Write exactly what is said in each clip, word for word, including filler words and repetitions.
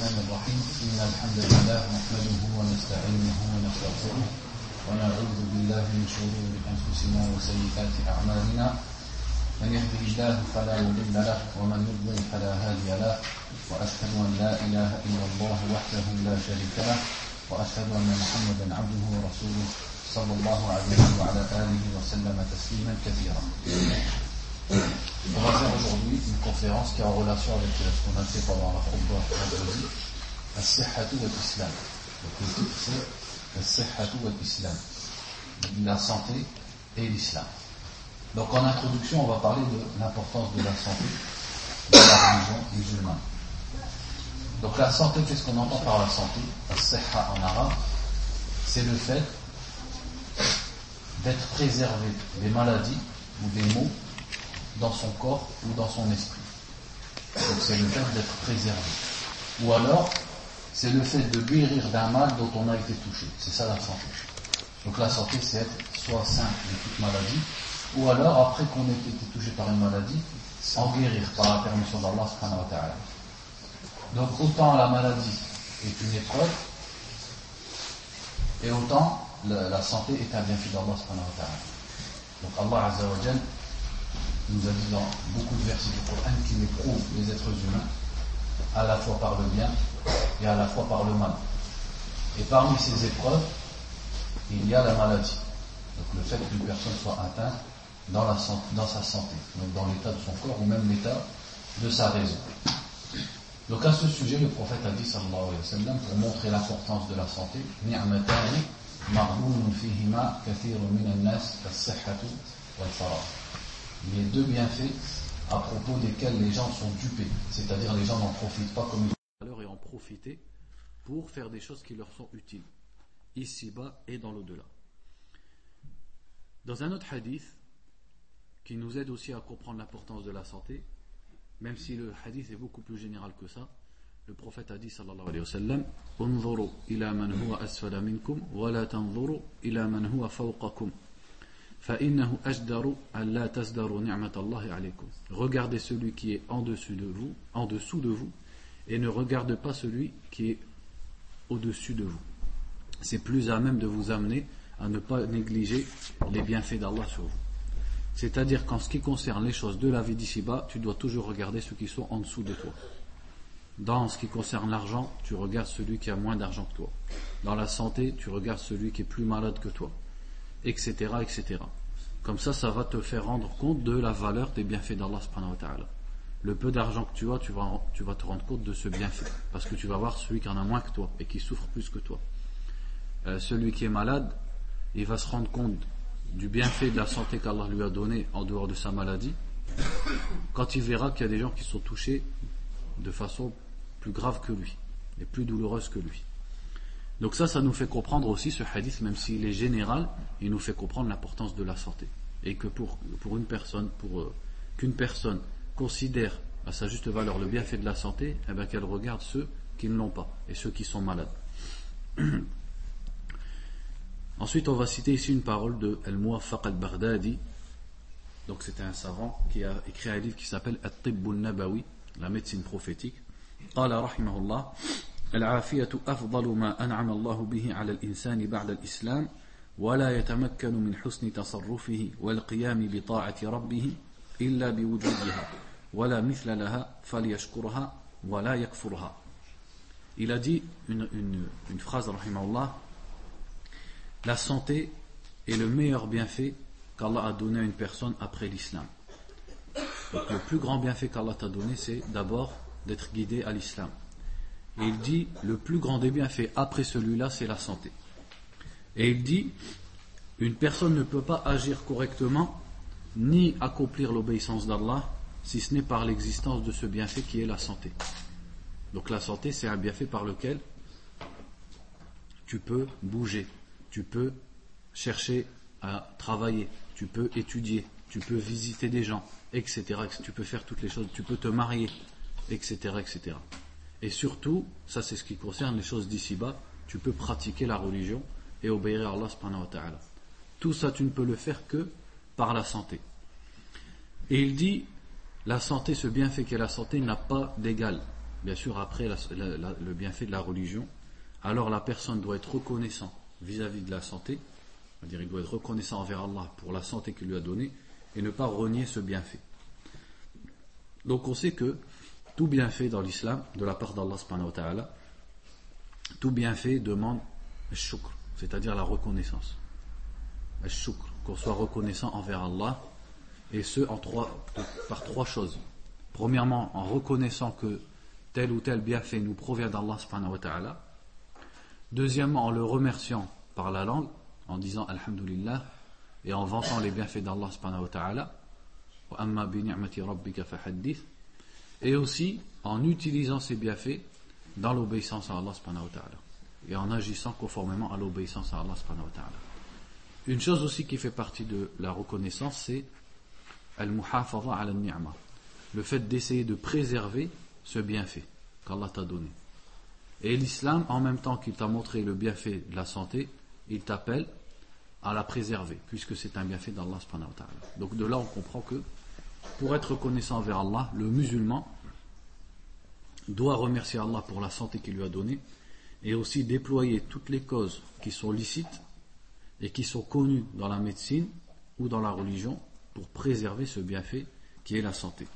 الرحمن الرحيم إن الحمد لله نحمده ونستعينه ونستغفره ونعوذ بالله من شرور أنفسنا وسيئات أعمالنا من يهده الله فلا مضل له ومن يضلل فلا هادي له وأشهد أن لا إله إلا الله وحده لا شريك له وأشهد أن محمدا عبده ورسوله صلى الله عليه وعلى آله وسلم تسليما كثيرا. On va faire aujourd'hui une conférence qui est en relation avec ce qu'on a fait pendant la khutbah vendredi, As-Sihhatu wal-Islam. Donc le titre c'est As-Sihhatu wal-Islam, la santé et l'islam. Donc en introduction, on va parler de l'importance de la santé dans la religion musulmane. Donc la santé, qu'est-ce qu'on entend par la santé? As-Sihha en arabe, c'est le fait d'être préservé des maladies ou des maux dans son corps ou dans son esprit. Donc c'est le fait d'être préservé. Ou alors, c'est le fait de guérir d'un mal dont on a été touché. C'est ça la santé. Donc la santé, c'est être soit sain de toute maladie, ou alors, après qu'on ait été touché par une maladie, en guérir par la permission d'Allah subhanahu wa ta'ala. Donc autant la maladie est une épreuve, et autant la, la santé est un bienfait d'Allah subhanahu wa ta'ala. Donc Allah azza wa jal nous a dit dans beaucoup de versets du Coran qu'il éprouve les êtres humains à la fois par le bien et à la fois par le mal. Et parmi ces épreuves, il y a la maladie. Donc le fait qu'une personne soit atteinte dans, la, dans sa santé, donc dans l'état de son corps ou même l'état de sa raison. Donc à ce sujet, le prophète a dit sallallahu alayhi wa sallam, pour montrer l'importance de la santé, ni'matani maghbunun fihima kathirun minan nas as-sihhatu wal faragh. Il y a deux bienfaits à propos desquels les gens sont dupés, c'est-à-dire les gens n'en profitent pas comme ils doivent et en profiter pour faire des choses qui leur sont utiles, ici-bas et dans l'au-delà. Dans un autre hadith, qui nous aide aussi à comprendre l'importance de la santé, même si le hadith est beaucoup plus général que ça, le prophète a dit sallallahu alayhi wa sallam, unzuru ila man huwa asfala minkum wa la tanzuru ila man huwa fawqakum. Regardez celui qui est en dessous de vous, en dessous de vous, et ne regarde pas celui qui est au-dessus de vous. C'est plus à même de vous amener à ne pas négliger les bienfaits d'Allah sur vous. C'est-à-dire qu'en ce qui concerne les choses de la vie d'ici-bas, tu dois toujours regarder ceux qui sont en dessous de toi. Dans ce qui concerne l'argent, tu regardes celui qui a moins d'argent que toi. Dans la santé, tu regardes celui qui est plus malade que toi. Etc, et cetera. Comme ça, ça va te faire rendre compte de la valeur des bienfaits d'Allah subhanahu wa ta'ala. Le peu d'argent que tu as, tu vas, tu vas te rendre compte de ce bienfait, parce que tu vas voir celui qui en a moins que toi et qui souffre plus que toi. Euh, celui qui est malade, il va se rendre compte du bienfait de la santé qu'Allah lui a donné en dehors de sa maladie, quand il verra qu'il y a des gens qui sont touchés de façon plus grave que lui et plus douloureuse que lui. Donc ça, ça nous fait comprendre aussi ce hadith, même s'il est général, il nous fait comprendre l'importance de la santé. Et que pour, pour une personne, pour euh, qu'une personne considère à sa juste valeur le bienfait de la santé, eh bien qu'elle regarde ceux qui ne l'ont pas, et ceux qui sont malades. Ensuite, on va citer ici une parole de Al-Muwaffaq al-Baghdadi. Donc c'était un savant qui a écrit un livre qui s'appelle At-Tibb al-Nabawi, la médecine prophétique. Qala rahimahullah, العافية أفضل ما أنعم الله به على الإنسان بعد الإسلام ولا يتمكن من حسن تصرفه والقيام بطاعة ربه إلا بوجودها ولا مثل لها فليشكرها ولا يكفرها. Il a dit une, une, une phrase, rahimahullah, la santé est le meilleur bienfait qu'Allah a donné à une personne après l'islam. Donc le plus grand bienfait qu'Allah t'a donné, c'est d'abord d'être guidé à l'islam. Et il dit, le plus grand des bienfaits après celui-là, c'est la santé. Et il dit, une personne ne peut pas agir correctement, ni accomplir l'obéissance d'Allah, si ce n'est par l'existence de ce bienfait qui est la santé. Donc la santé, c'est un bienfait par lequel tu peux bouger, tu peux chercher à travailler, tu peux étudier, tu peux visiter des gens, et cetera. Tu peux faire toutes les choses, tu peux te marier, et cetera, et cetera. Et surtout, ça c'est ce qui concerne les choses d'ici-bas, tu peux pratiquer la religion et obéir à Allah subhanahu wa ta'ala. Tout ça tu ne peux le faire que par la santé. Et il dit, la santé, ce bienfait qu'est la santé n'a pas d'égal, bien sûr après la, la, la, le bienfait de la religion, alors la personne doit être reconnaissant vis-à-vis de la santé, c'est-à-dire il doit être reconnaissant envers Allah pour la santé qu'il lui a donnée et ne pas renier ce bienfait. Donc on sait que tout bienfait dans l'islam, de la part d'Allah subhanahu wa ta'ala, tout bienfait demande al-shukr, c'est-à-dire la reconnaissance. Al-shukr, qu'on soit reconnaissant envers Allah, et ce en trois, par trois choses. Premièrement, en reconnaissant que tel ou tel bienfait nous provient d'Allah subhanahu wa ta'ala. Deuxièmement, en le remerciant par la langue, en disant Alhamdulillah, et en vantant les bienfaits d'Allah subhanahu wa ta'ala. Wa amma bi ni'mati rabbika fahaddith. Et aussi en utilisant ces bienfaits dans l'obéissance à Allah subhanahu wa ta'ala, et en agissant conformément à l'obéissance à Allah subhanahu wa ta'ala. Une chose aussi qui fait partie de la reconnaissance, c'est al-muhafadha ala al-ni'ma, le fait d'essayer de préserver ce bienfait qu'Allah t'a donné. Et l'islam, en même temps qu'il t'a montré le bienfait de la santé, il t'appelle à la préserver, puisque c'est un bienfait d'Allah subhanahu wa ta'ala. Donc de là on comprend que pour être reconnaissant envers Allah, le musulman doit remercier Allah pour la santé qu'il lui a donnée et aussi déployer toutes les causes qui sont licites et qui sont connues dans la médecine ou dans la religion pour préserver ce bienfait qui est la santé.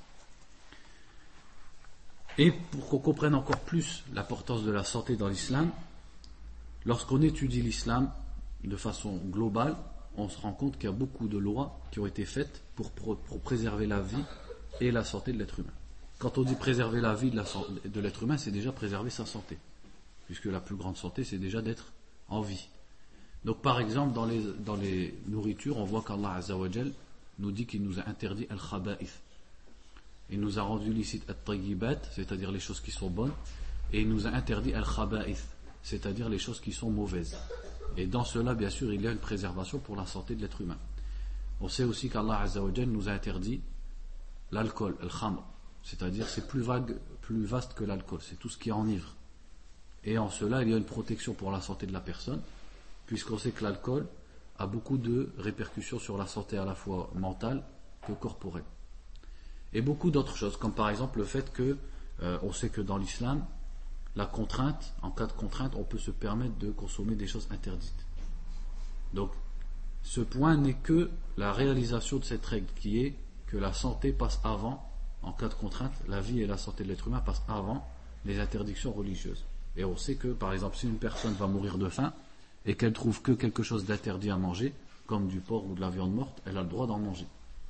Et pour qu'on comprenne encore plus l'importance de la santé dans l'islam, lorsqu'on étudie l'islam de façon globale, on se rend compte qu'il y a beaucoup de lois qui ont été faites pour, pour, pour préserver la vie et la santé de l'être humain. Quand on dit préserver la vie de, la, de l'être humain, c'est déjà préserver sa santé, puisque la plus grande santé, c'est déjà d'être en vie. Donc par exemple, dans les, dans les nourritures, on voit qu'Allah Azza wa Jal nous dit qu'il nous a interdit al-khaba'ith. Il nous a rendu licite at-tayyibat, c'est-à-dire les choses qui sont bonnes, et il nous a interdit al-khaba'ith, c'est-à-dire les choses qui sont mauvaises. Et dans cela, bien sûr, il y a une préservation pour la santé de l'être humain. On sait aussi qu'Allah Azza wa Jal nous a interdit l'alcool, al-khamr, c'est-à-dire c'est plus vague, plus vaste que l'alcool, c'est tout ce qui enivre. Et en cela, il y a une protection pour la santé de la personne, puisqu'on sait que l'alcool a beaucoup de répercussions sur la santé à la fois mentale que corporelle. Et beaucoup d'autres choses, comme par exemple le fait que, euh, on sait que dans l'islam, la contrainte, en cas de contrainte, on peut se permettre de consommer des choses interdites. Donc, ce point n'est que la réalisation de cette règle qui est que la santé passe avant, en cas de contrainte, la vie et la santé de l'être humain passent avant les interdictions religieuses. Et on sait que, par exemple, si une personne va mourir de faim et qu'elle trouve que quelque chose d'interdit à manger, comme du porc ou de la viande morte, elle a le droit d'en manger.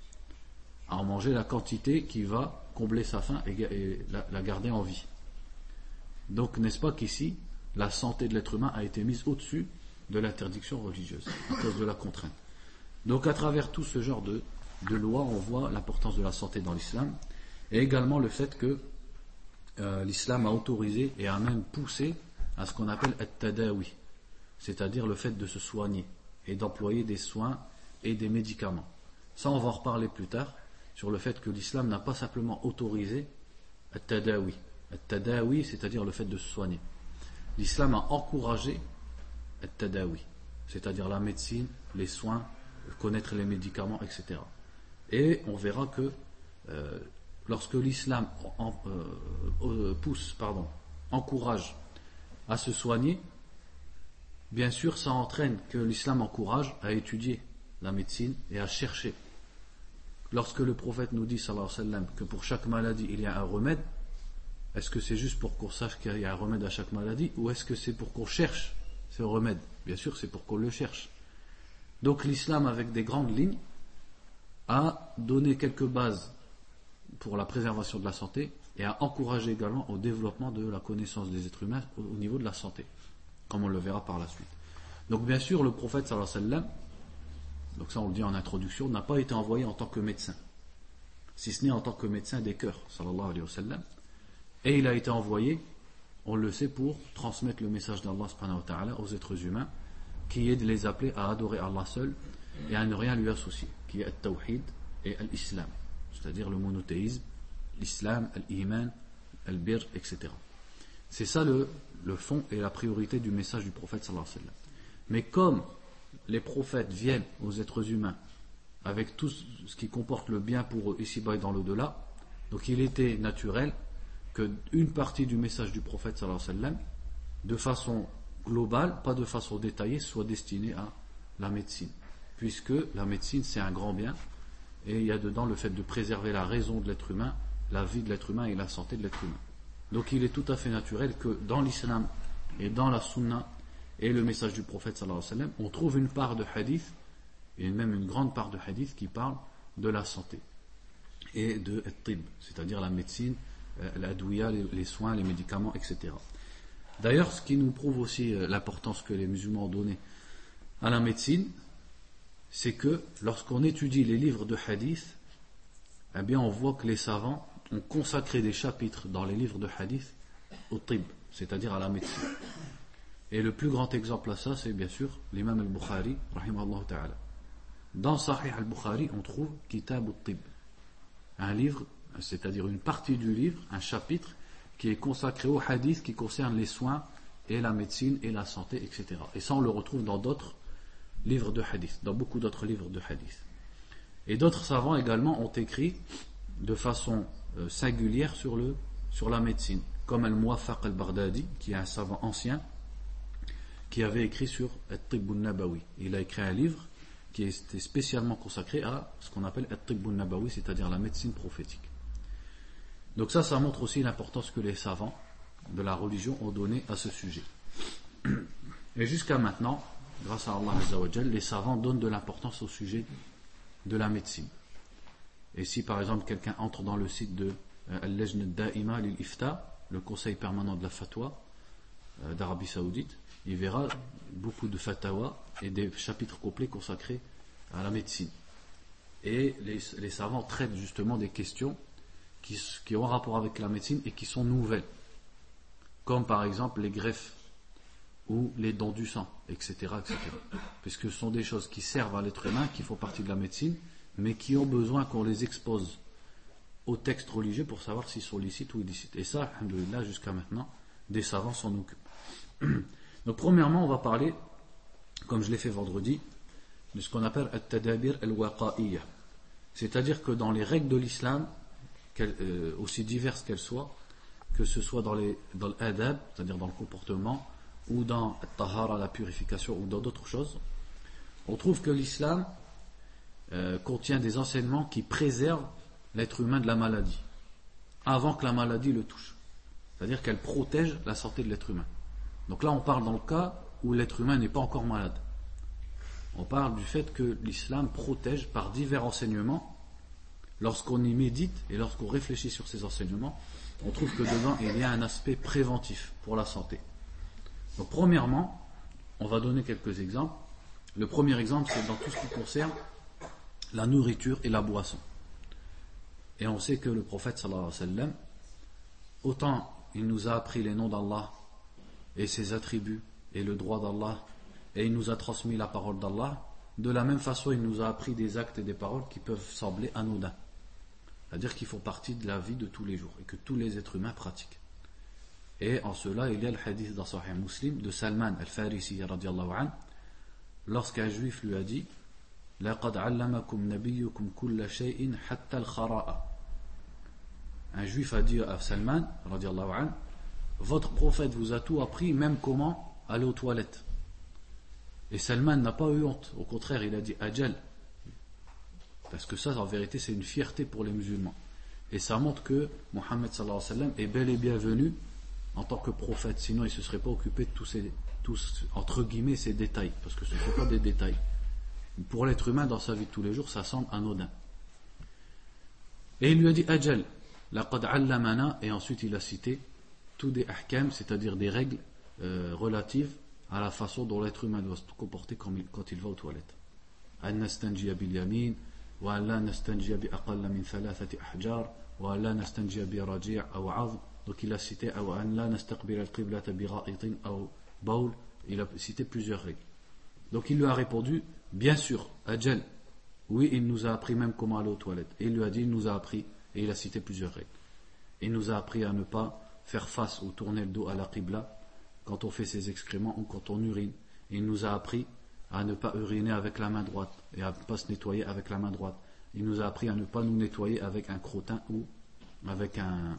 À en manger la quantité qui va combler sa faim et, et la, la garder en vie. Donc, n'est-ce pas qu'ici, la santé de l'être humain a été mise au-dessus de l'interdiction religieuse, à cause de la contrainte. Donc, à travers tout ce genre de, de lois, on voit l'importance de la santé dans l'islam, et également le fait que euh, l'islam a autorisé et a même poussé à ce qu'on appelle at-tadawi, c'est-à-dire le fait de se soigner et d'employer des soins et des médicaments. Ça, on va en reparler plus tard, sur le fait que l'islam n'a pas simplement autorisé at-tadawi. At-tadawi, c'est-à-dire le fait de se soigner. L'islam a encouragé at-tadawi, c'est-à-dire la médecine, les soins, connaître les médicaments, et cetera. Et on verra que euh, lorsque l'islam en, euh, euh, pousse, pardon, encourage à se soigner, bien sûr, ça entraîne que l'islam encourage à étudier la médecine et à chercher. Lorsque le prophète nous dit, sallallahu alayhi wa sallam, que pour chaque maladie il y a un remède, est-ce que c'est juste pour qu'on sache qu'il y a un remède à chaque maladie, ou est-ce que c'est pour qu'on cherche ce remède? Bien sûr, c'est pour qu'on le cherche. Donc l'islam, avec des grandes lignes, a donné quelques bases pour la préservation de la santé et a encouragé également au développement de la connaissance des êtres humains au niveau de la santé, comme on le verra par la suite. Donc bien sûr, le prophète sallallahu alayhi wa sallam, donc ça on le dit en introduction, n'a pas été envoyé en tant que médecin, si ce n'est en tant que médecin des cœurs, sallallahu alayhi wa sallam. Et il a été envoyé, on le sait, pour transmettre le message d'Allah subhanahu wa ta'ala aux êtres humains, qui est de les appeler à adorer Allah seul et à ne rien lui associer, qui est al-tawhid et al-islam, c'est-à-dire le monothéisme, l'islam, al-iman, al-bir, et cetera. C'est ça le, le fond et la priorité du message du prophète sallallahu alayhi wa sallam. Mais comme les prophètes viennent aux êtres humains avec tout ce qui comporte le bien pour eux ici-bas et dans l'au-delà, donc il était naturel qu'une partie du message du prophète sallallahu alayhi wa sallam, de façon globale, pas de façon détaillée, soit destinée à la médecine. Puisque la médecine, c'est un grand bien, et il y a dedans le fait de préserver la raison de l'être humain, la vie de l'être humain et la santé de l'être humain. Donc il est tout à fait naturel que dans l'islam et dans la sunna et le message du prophète sallallahu alayhi wa sallam, on trouve une part de hadith, et même une grande part de hadith qui parle de la santé et de at-tib, c'est-à-dire la médecine, l'adouya, les soins, les médicaments, et cetera. D'ailleurs, ce qui nous prouve aussi l'importance que les musulmans ont donnée à la médecine, c'est que lorsqu'on étudie les livres de hadith, eh bien on voit que les savants ont consacré des chapitres dans les livres de hadith au tib, c'est-à-dire à la médecine. Et le plus grand exemple à ça, c'est bien sûr l'imam al-Bukhari, rahimahullah ta'ala. Dans Sahih al-Bukhari, on trouve Kitab al-Tib, un livre, c'est-à-dire une partie du livre, un chapitre qui est consacré au hadith qui concerne les soins et la médecine et la santé, et cetera. Et ça, on le retrouve dans d'autres livres de hadith, dans beaucoup d'autres livres de hadith. Et d'autres savants également ont écrit de façon euh, singulière sur, le, sur la médecine, comme Al-Muwaffaq al-Baghdadi, qui est un savant ancien, qui avait écrit sur At-Tibb al-Nabawi. Il a écrit un livre qui était spécialement consacré à ce qu'on appelle At-Tibb al-Nabawi, c'est-à-dire la médecine prophétique. Donc ça, ça montre aussi l'importance que les savants de la religion ont donné à ce sujet. Et jusqu'à maintenant, grâce à Allah Azza wa Jal, les savants donnent de l'importance au sujet de la médecine. Et si par exemple quelqu'un entre dans le site de Al-Lajna Da'ima lil-Ifta, le conseil permanent de la fatwa euh, d'Arabie Saoudite, il verra beaucoup de fatawa et des chapitres complets consacrés à la médecine. Et les, les savants traitent justement des questions qui, qui ont rapport avec la médecine et qui sont nouvelles, comme par exemple les greffes ou les dons du sang, et cetera, et cetera. Puisque ce sont des choses qui servent à l'être humain, qui font partie de la médecine, mais qui ont besoin qu'on les expose au texte religieux pour savoir s'ils sont licites ou illicites. Et ça, alhamdoulilah, jusqu'à maintenant, des savants s'en occupent. Donc premièrement, on va parler, comme je l'ai fait vendredi, de ce qu'on appelle at-tadabir al-waqa'iyya. C'est-à-dire que dans les règles de l'islam, euh, aussi diverses qu'elles soient, que ce soit dans, les, dans l'adab, c'est-à-dire dans le comportement, ou dans at-tahara, la purification, ou dans d'autres choses, on trouve que l'islam euh, contient des enseignements qui préservent l'être humain de la maladie, avant que la maladie le touche. C'est-à-dire qu'elle protège la santé de l'être humain. Donc là, on parle dans le cas où l'être humain n'est pas encore malade. On parle du fait que l'islam protège par divers enseignements. Lorsqu'on y médite et lorsqu'on réfléchit sur ces enseignements, on trouve que dedans, il y a un aspect préventif pour la santé. Donc premièrement, on va donner quelques exemples. Le premier exemple, c'est dans tout ce qui concerne la nourriture et la boisson. Et on sait que le prophète sallallahu alayhi wa sallam, autant il nous a appris les noms d'Allah et ses attributs et le droit d'Allah, et il nous a transmis la parole d'Allah, de la même façon il nous a appris des actes et des paroles qui peuvent sembler anodins, c'est-à-dire qui font partie de la vie de tous les jours et que tous les êtres humains pratiquent. Et en cela il y a le hadith dans Sahih Muslim de Salman al-Farisi radiyallahu anhu, lorsqu'un juif lui a dit لَقَدْ عَلَّمَكُمْ نَبِيُّكُمْ كُلَّ شَيْءٍ حَتَّى الْخَرَاءَ. Un juif a dit à Salman radiyallahu anhu, votre prophète vous a tout appris, même comment aller aux toilettes. Et Salman n'a pas eu honte, au contraire il a dit Ajal, parce que ça en vérité c'est une fierté pour les musulmans, et ça montre que Mohammed sallallahu alayhi wa sallam est bel et bien venu en tant que prophète, sinon il ne se serait pas occupé de tous ces, tous, entre guillemets, ces détails, parce que ce ne sont pas des détails. Pour l'être humain dans sa vie de tous les jours ça semble anodin. Et il lui a dit Ajal, laqad allamana, et ensuite il a cité tous des ahkam, c'est-à-dire des règles euh, relatives à la façon dont l'être humain doit se comporter quand il, quand il va aux toilettes. An nastanjiya bil yamin, wa an la nastanjiya bi aqalla min thalathati ahjar, wa an la nastanjiya bi raji' aw 'adh. Donc il a cité wa an la nastaqbil al-qiblata bi gha'itin aw bawl. Il a cité plusieurs règles. Donc il lui a répondu bien sûr, ajal. Oui, il nous a appris même comment aller aux toilettes. Et il lui a dit il nous a appris, et il a cité plusieurs règles. Il nous a appris à ne pas faire face ou tourner le dos à la qibla quand on fait ses excréments ou quand on urine. Il nous a appris à ne pas uriner avec la main droite et à ne pas se nettoyer avec la main droite. Il nous a appris à ne pas nous nettoyer avec un crottin ou avec un,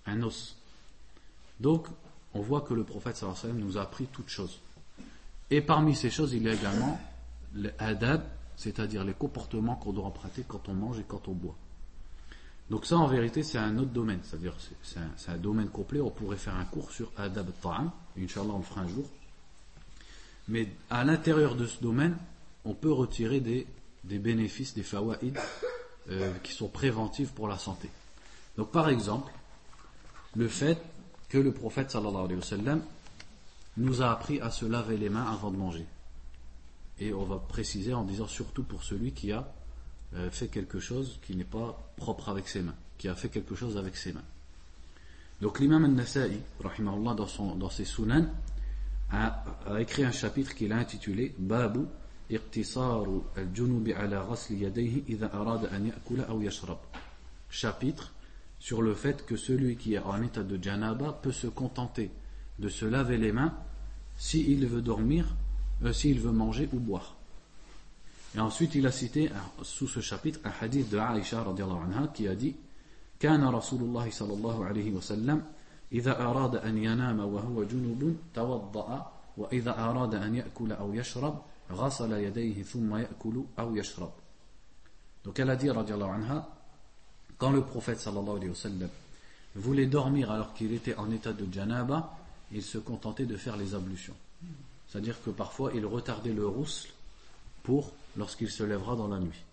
un os. Donc, on voit que le prophète sallallahu alayhi wa sallam nous a appris toutes choses. Et parmi ces choses, il y a également les adab, c'est-à-dire les comportements qu'on doit emprunter quand on mange et quand on boit. Donc ça, en vérité, c'est un autre domaine, c'est-à-dire c'est, c'est, un, c'est un domaine complet. On pourrait faire un cours sur adab al-ta'am, Inch'Allah on le fera un jour. Mais à l'intérieur de ce domaine, on peut retirer des, des bénéfices, des fawaïd euh, qui sont préventifs pour la santé. Donc par exemple, le fait que le prophète sallallahu alayhi wa sallam nous a appris à se laver les mains avant de manger. Et on va préciser en disant surtout pour celui qui a euh, fait quelque chose qui n'est pas propre avec ses mains, qui a fait quelque chose avec ses mains. Donc l'imam al-Nasa'i, rahimahullah, dans, son, dans ses sunan, a, a écrit un chapitre qu'il a intitulé Babu iqtisaru al-junubi ala ghasli yadayhi idha arada an ya'kula aw yashrab. Chapitre sur le fait que celui qui est en état de janaba peut se contenter de se laver les mains s'il veut dormir, euh, s'il veut manger ou boire. Et ensuite il a cité sous ce chapitre un hadith de Aïcha radiyallahu anha qui a dit كان رسول الله صلى الله عليه وسلم إذا أراد أن ينام وهو جنوب توضأ وإذا أراد أن يأكل أو يشرب غسل يديه ثم يأكل أو يشرب. Donc elle a dit radiyallahu anha, quand le prophète sallallahu alayhi wa sallam voulait dormir alors qu'il était en état de janaba, il se contentait de faire les ablutions. C'est-à-dire que parfois il retardait le rousl pour lorsqu'il se lèvera dans la nuit.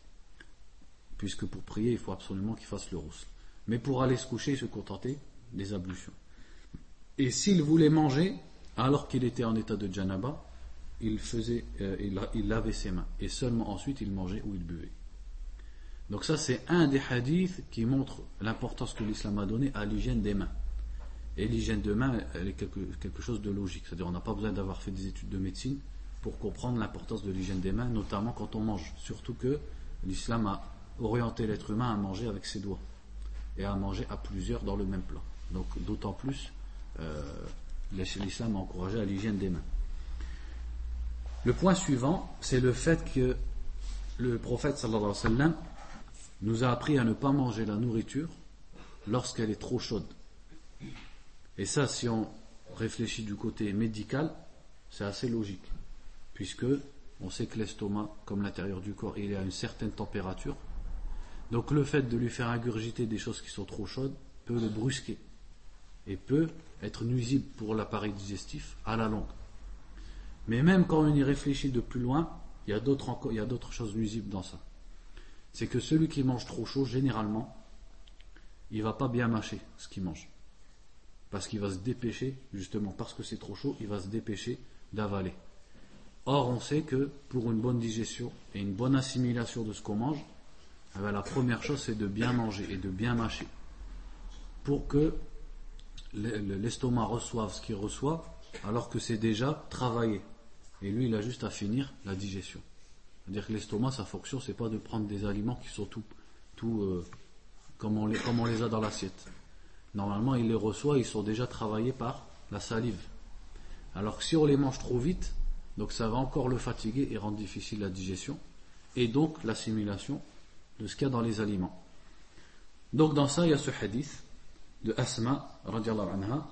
Puisque pour prier, il faut absolument qu'il fasse le rousl. Mais pour aller se coucher, il se contentait des ablutions. Et s'il voulait manger, alors qu'il était en état de janaba, il, faisait, euh, il, il lavait ses mains. Et seulement ensuite, il mangeait ou il buvait. Donc ça, c'est un des hadiths qui montre l'importance que l'islam a donnée à l'hygiène des mains. Et l'hygiène de main, elle est quelque, quelque chose de logique. C'est-à-dire, on n'a pas besoin d'avoir fait des études de médecine pour comprendre l'importance de l'hygiène des mains, notamment quand on mange. Surtout que l'islam a orienter l'être humain à manger avec ses doigts et à manger à plusieurs dans le même plat. Donc d'autant plus euh, l'islam a encouragé à l'hygiène des mains. Le point suivant, c'est le fait que le prophète sallallahu alayhi wa sallam nous a appris à ne pas manger la nourriture lorsqu'elle est trop chaude. Et ça, si on réfléchit du côté médical, c'est assez logique, puisque on sait que l'estomac, comme l'intérieur du corps, il est à une certaine température. Donc le fait de lui faire ingurgiter des choses qui sont trop chaudes peut le brusquer et peut être nuisible pour l'appareil digestif à la longue. Mais même quand on y réfléchit de plus loin, il y a d'autres, il y a d'autres choses nuisibles dans ça. C'est que celui qui mange trop chaud, généralement, il ne va pas bien mâcher ce qu'il mange. Parce qu'il va se dépêcher, justement parce que c'est trop chaud, il va se dépêcher d'avaler. Or on sait que pour une bonne digestion et une bonne assimilation de ce qu'on mange, eh bien, la première chose c'est de bien manger et de bien mâcher pour que l'estomac reçoive ce qu'il reçoit alors que c'est déjà travaillé et lui il a juste à finir la digestion. C'est-à-dire que l'estomac, sa fonction c'est pas de prendre des aliments qui sont tout, tout euh, comme, on les, comme on les a dans l'assiette. Normalement il les reçoit, ils sont déjà travaillés par la salive, alors que si on les mange trop vite, donc ça va encore le fatiguer et rendre difficile la digestion et donc l'assimilation de ce qu'il y a dans les aliments. Donc dans ça il y a ce hadith de Asma radiyallahu anha.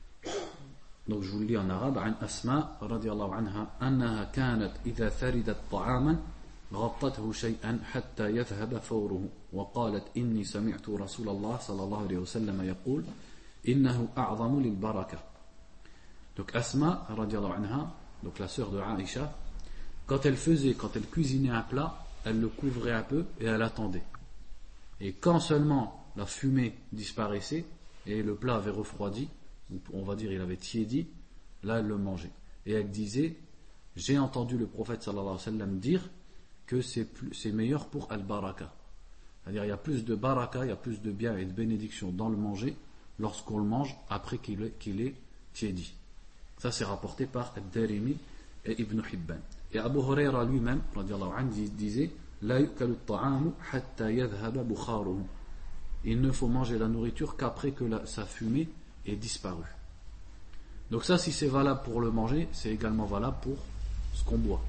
Donc je vous le lis en arabe. عن أسماء رضي الله عنها أنها كانت إذا ثردت طعاما غطته شيئا حتى يذهب فوره وقالت إني سمعت رسول الله صلى الله عليه وسلم يقول إنه أعظم للبركة. Donc Asma radiyallahu anha, donc la sœur de Aïcha, quand elle faisait, quand elle cuisinait un plat, elle le couvrait un peu et elle attendait. Et quand seulement la fumée disparaissait et le plat avait refroidi, on va dire il avait tiédi, là elle le mangeait. Et elle disait, j'ai entendu le prophète sallallahu alayhi wa sallam dire que c'est, plus, c'est meilleur pour al-baraka. C'est-à-dire il y a plus de baraka, il y a plus de bien et de bénédiction dans le manger lorsqu'on le mange après qu'il est, qu'il est tiédi. Ça c'est rapporté par Ad-Darimi et Ibn Hibban. Et Abu Huraira lui-même, radiallahu anhu, disait La yukalu ta'amu hatta yadhhaba bukharuhu. Il ne faut manger la nourriture qu'après que la, sa fumée ait disparu. Donc ça, si c'est valable pour le manger, c'est également valable pour ce qu'on boit.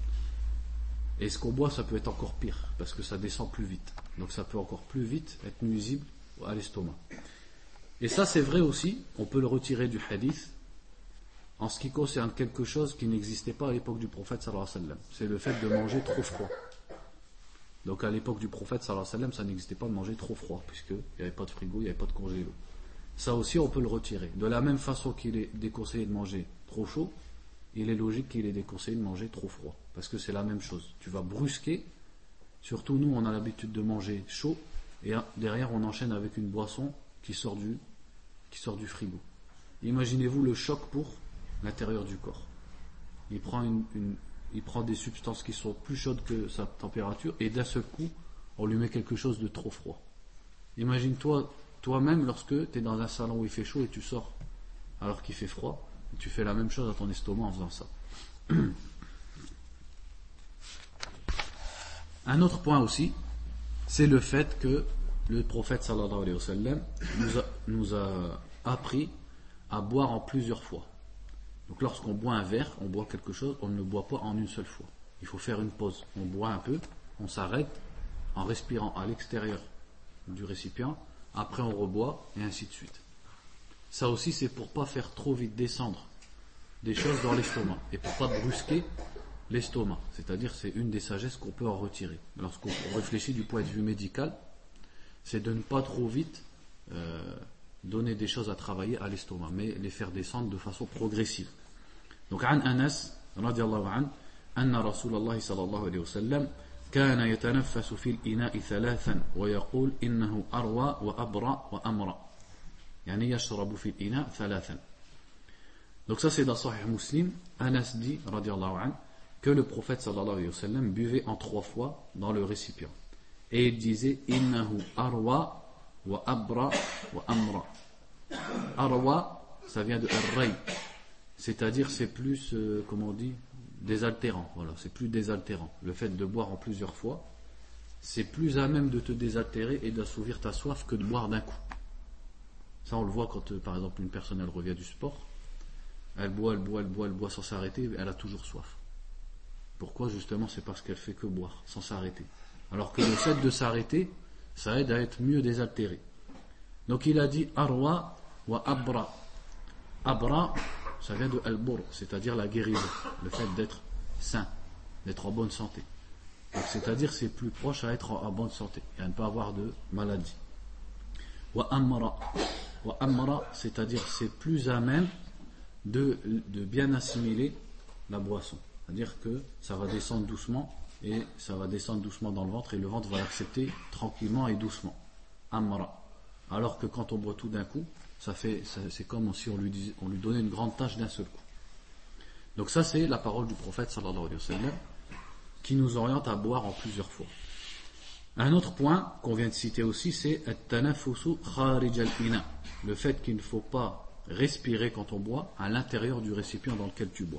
Et ce qu'on boit, ça peut être encore pire, parce que ça descend plus vite. Donc ça peut encore plus vite être nuisible à l'estomac. Et ça c'est vrai aussi, on peut le retirer du hadith en ce qui concerne quelque chose qui n'existait pas à l'époque du prophète sallallahu alayhi wa sallam. C'est le fait de manger trop froid. Donc à l'époque du prophète sallallahu alayhi wa sallam, ça n'existait pas de manger trop froid, puisqu'il n'y avait pas de frigo, il n'y avait pas de congélo. Ça aussi on peut le retirer. De la même façon qu'il est déconseillé de manger trop chaud, il est logique qu'il est déconseillé de manger trop froid. Parce que c'est la même chose. Tu vas brusquer, surtout nous on a l'habitude de manger chaud, et derrière on enchaîne avec une boisson qui sort du, qui sort du frigo. Imaginez-vous le choc pour l'intérieur du corps. Il prend, une, une, il prend des substances qui sont plus chaudes que sa température, et d'un seul coup on lui met quelque chose de trop froid. Imagine-toi toi-même lorsque tu es dans un salon où il fait chaud et tu sors alors qu'il fait froid, et tu fais la même chose à ton estomac en faisant ça. Un autre point aussi, c'est le fait que le prophète sallallahu alayhi wa sallam nous a, nous a appris à boire en plusieurs fois. Donc lorsqu'on boit un verre, on boit quelque chose, on ne le boit pas en une seule fois. Il faut faire une pause. On boit un peu, on s'arrête en respirant à l'extérieur du récipient, après on reboit et ainsi de suite. Ça aussi c'est pour pas faire trop vite descendre des choses dans l'estomac et pour pas brusquer l'estomac. C'est-à-dire c'est une des sagesses qu'on peut en retirer. Lorsqu'on réfléchit du point de vue médical, c'est de ne pas trop vite euh, donner des choses à travailler à l'estomac, mais les faire descendre de façon progressive. Donc, عن أنس رضي الله عنه أن رسول الله صلى الله عليه وسلم كان يتنفس في الإناء ثلاثا ويقول إنه أروى وأبرى وأمرى يعني يشرب في الإناء ثلاثا. Donc ça c'est dans Sahih Muslim. Anas dit رضي الله عنه que le prophète sallallahu alayhi wa sallam buvait en trois fois dans le récipient. Et il disait innahu arwa wa abra wa amra. Arwa, ça vient de array, c'est-à-dire c'est plus, euh, comment on dit, désaltérant. Voilà, c'est plus désaltérant. Le fait de boire en plusieurs fois, c'est plus à même de te désaltérer et d'assouvir ta soif que de boire d'un coup. Ça on le voit quand, euh, par exemple, une personne elle revient du sport, elle boit, elle boit, elle boit, elle boit sans s'arrêter, elle a toujours soif. Pourquoi? Justement, c'est parce qu'elle fait que boire, sans s'arrêter. Alors que le fait de s'arrêter, ça aide à être mieux désaltéré. Donc il a dit arwa wa abra. Abra, ça vient de al-bur, c'est-à-dire la guérison, le fait d'être sain, d'être en bonne santé. Donc, c'est-à-dire c'est plus proche à être en, en bonne santé et à ne pas avoir de maladie. Wa amra. Wa amra, c'est-à-dire c'est plus à même de, de bien assimiler la boisson. C'est-à-dire que ça va descendre doucement et ça va descendre doucement dans le ventre et le ventre va l'accepter tranquillement et doucement. Amra. Alors que quand on boit tout d'un coup, ça fait, ça, c'est comme si on lui, disait, on lui donnait une grande tâche d'un seul coup. Donc ça c'est la parole du prophète sallallahu alayhi wa sallam qui nous oriente à boire en plusieurs fois. Un autre point qu'on vient de citer aussi, c'est at-tanaffusu kharij al-ina, le fait qu'il ne faut pas respirer quand on boit à l'intérieur du récipient dans lequel tu bois.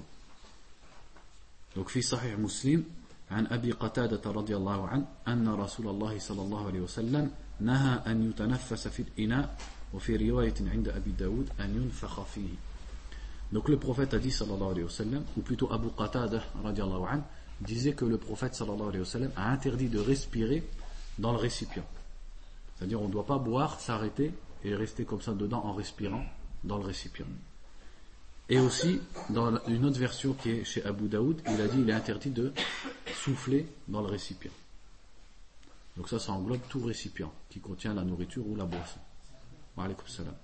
Donc في صحيح مسلم عن أبي قتادة رضي الله عنه أن رسول الله صلى الله عليه وسلم نهى أن يتنفس في الإناء وفي رواية عند أبي داود أن ينفخ فيه. Donc le prophète a dit sallallahu alayhi wa sallam, ou plutôt Abu Qatada radiallahu anhu disait que le prophète sallallahu alayhi wa sallam a interdit de respirer dans le récipient. C'est-à-dire on ne doit pas boire, s'arrêter et rester comme ça dedans en respirant dans le récipient. Et aussi, dans une autre version qui est chez Abu Daoud, il a dit il est interdit de souffler dans le récipient. Donc ça, ça englobe tout récipient qui contient la nourriture ou la boisson. Wa alaykoum salam.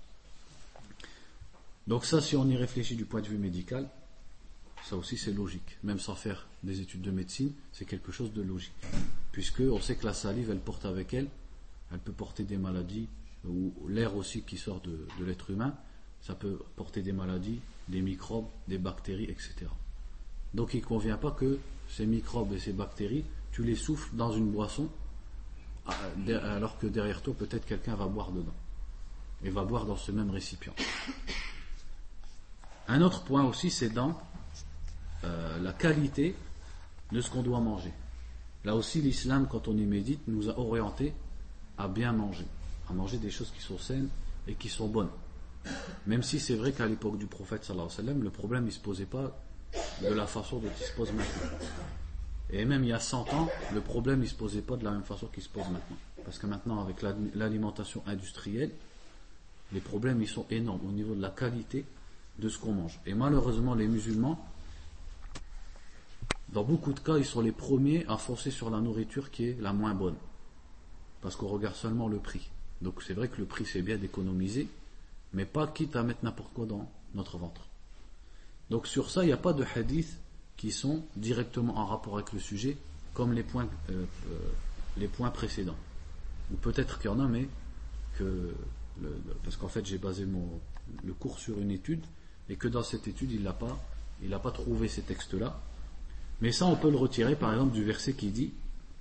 Donc ça, si on y réfléchit du point de vue médical, ça aussi c'est logique. Même sans faire des études de médecine, c'est quelque chose de logique. Puisque on sait que la salive, elle porte avec elle, elle peut porter des maladies, ou l'air aussi qui sort de, de l'être humain, ça peut porter des maladies, des microbes, des bactéries, et cetera. Donc il ne convient pas que ces microbes et ces bactéries, tu les souffles dans une boisson, alors que derrière toi, peut-être quelqu'un va boire dedans. Et va boire dans ce même récipient. Un autre point aussi, c'est dans euh, la qualité de ce qu'on doit manger. Là aussi, l'islam, quand on y médite, nous a orientés à bien manger, à manger des choses qui sont saines et qui sont bonnes. Même si c'est vrai qu'à l'époque du prophète sallallahu alayhi wa sallam, le problème ne se posait pas de la façon dont il se pose maintenant. Et même il y a cent ans, le problème ne se posait pas de la même façon qu'il se pose maintenant. Parce que maintenant, avec l'alimentation industrielle, les problèmes ils sont énormes au niveau de la qualité de ce qu'on mange. Et malheureusement, les musulmans, dans beaucoup de cas, ils sont les premiers à foncer sur la nourriture qui est la moins bonne. Parce qu'on regarde seulement le prix. Donc c'est vrai que le prix c'est bien d'économiser, mais pas quitte à mettre n'importe quoi dans notre ventre. Donc sur ça, il n'y a pas de hadiths qui sont directement en rapport avec le sujet, comme les points, euh, euh, les points précédents. Ou peut-être qu'il y en a, mais que le, le, parce qu'en fait j'ai basé mon, le cours sur une étude, et que dans cette étude il n'a pas, il n'a pas trouvé ces textes-là. Mais ça on peut le retirer par exemple du verset qui dit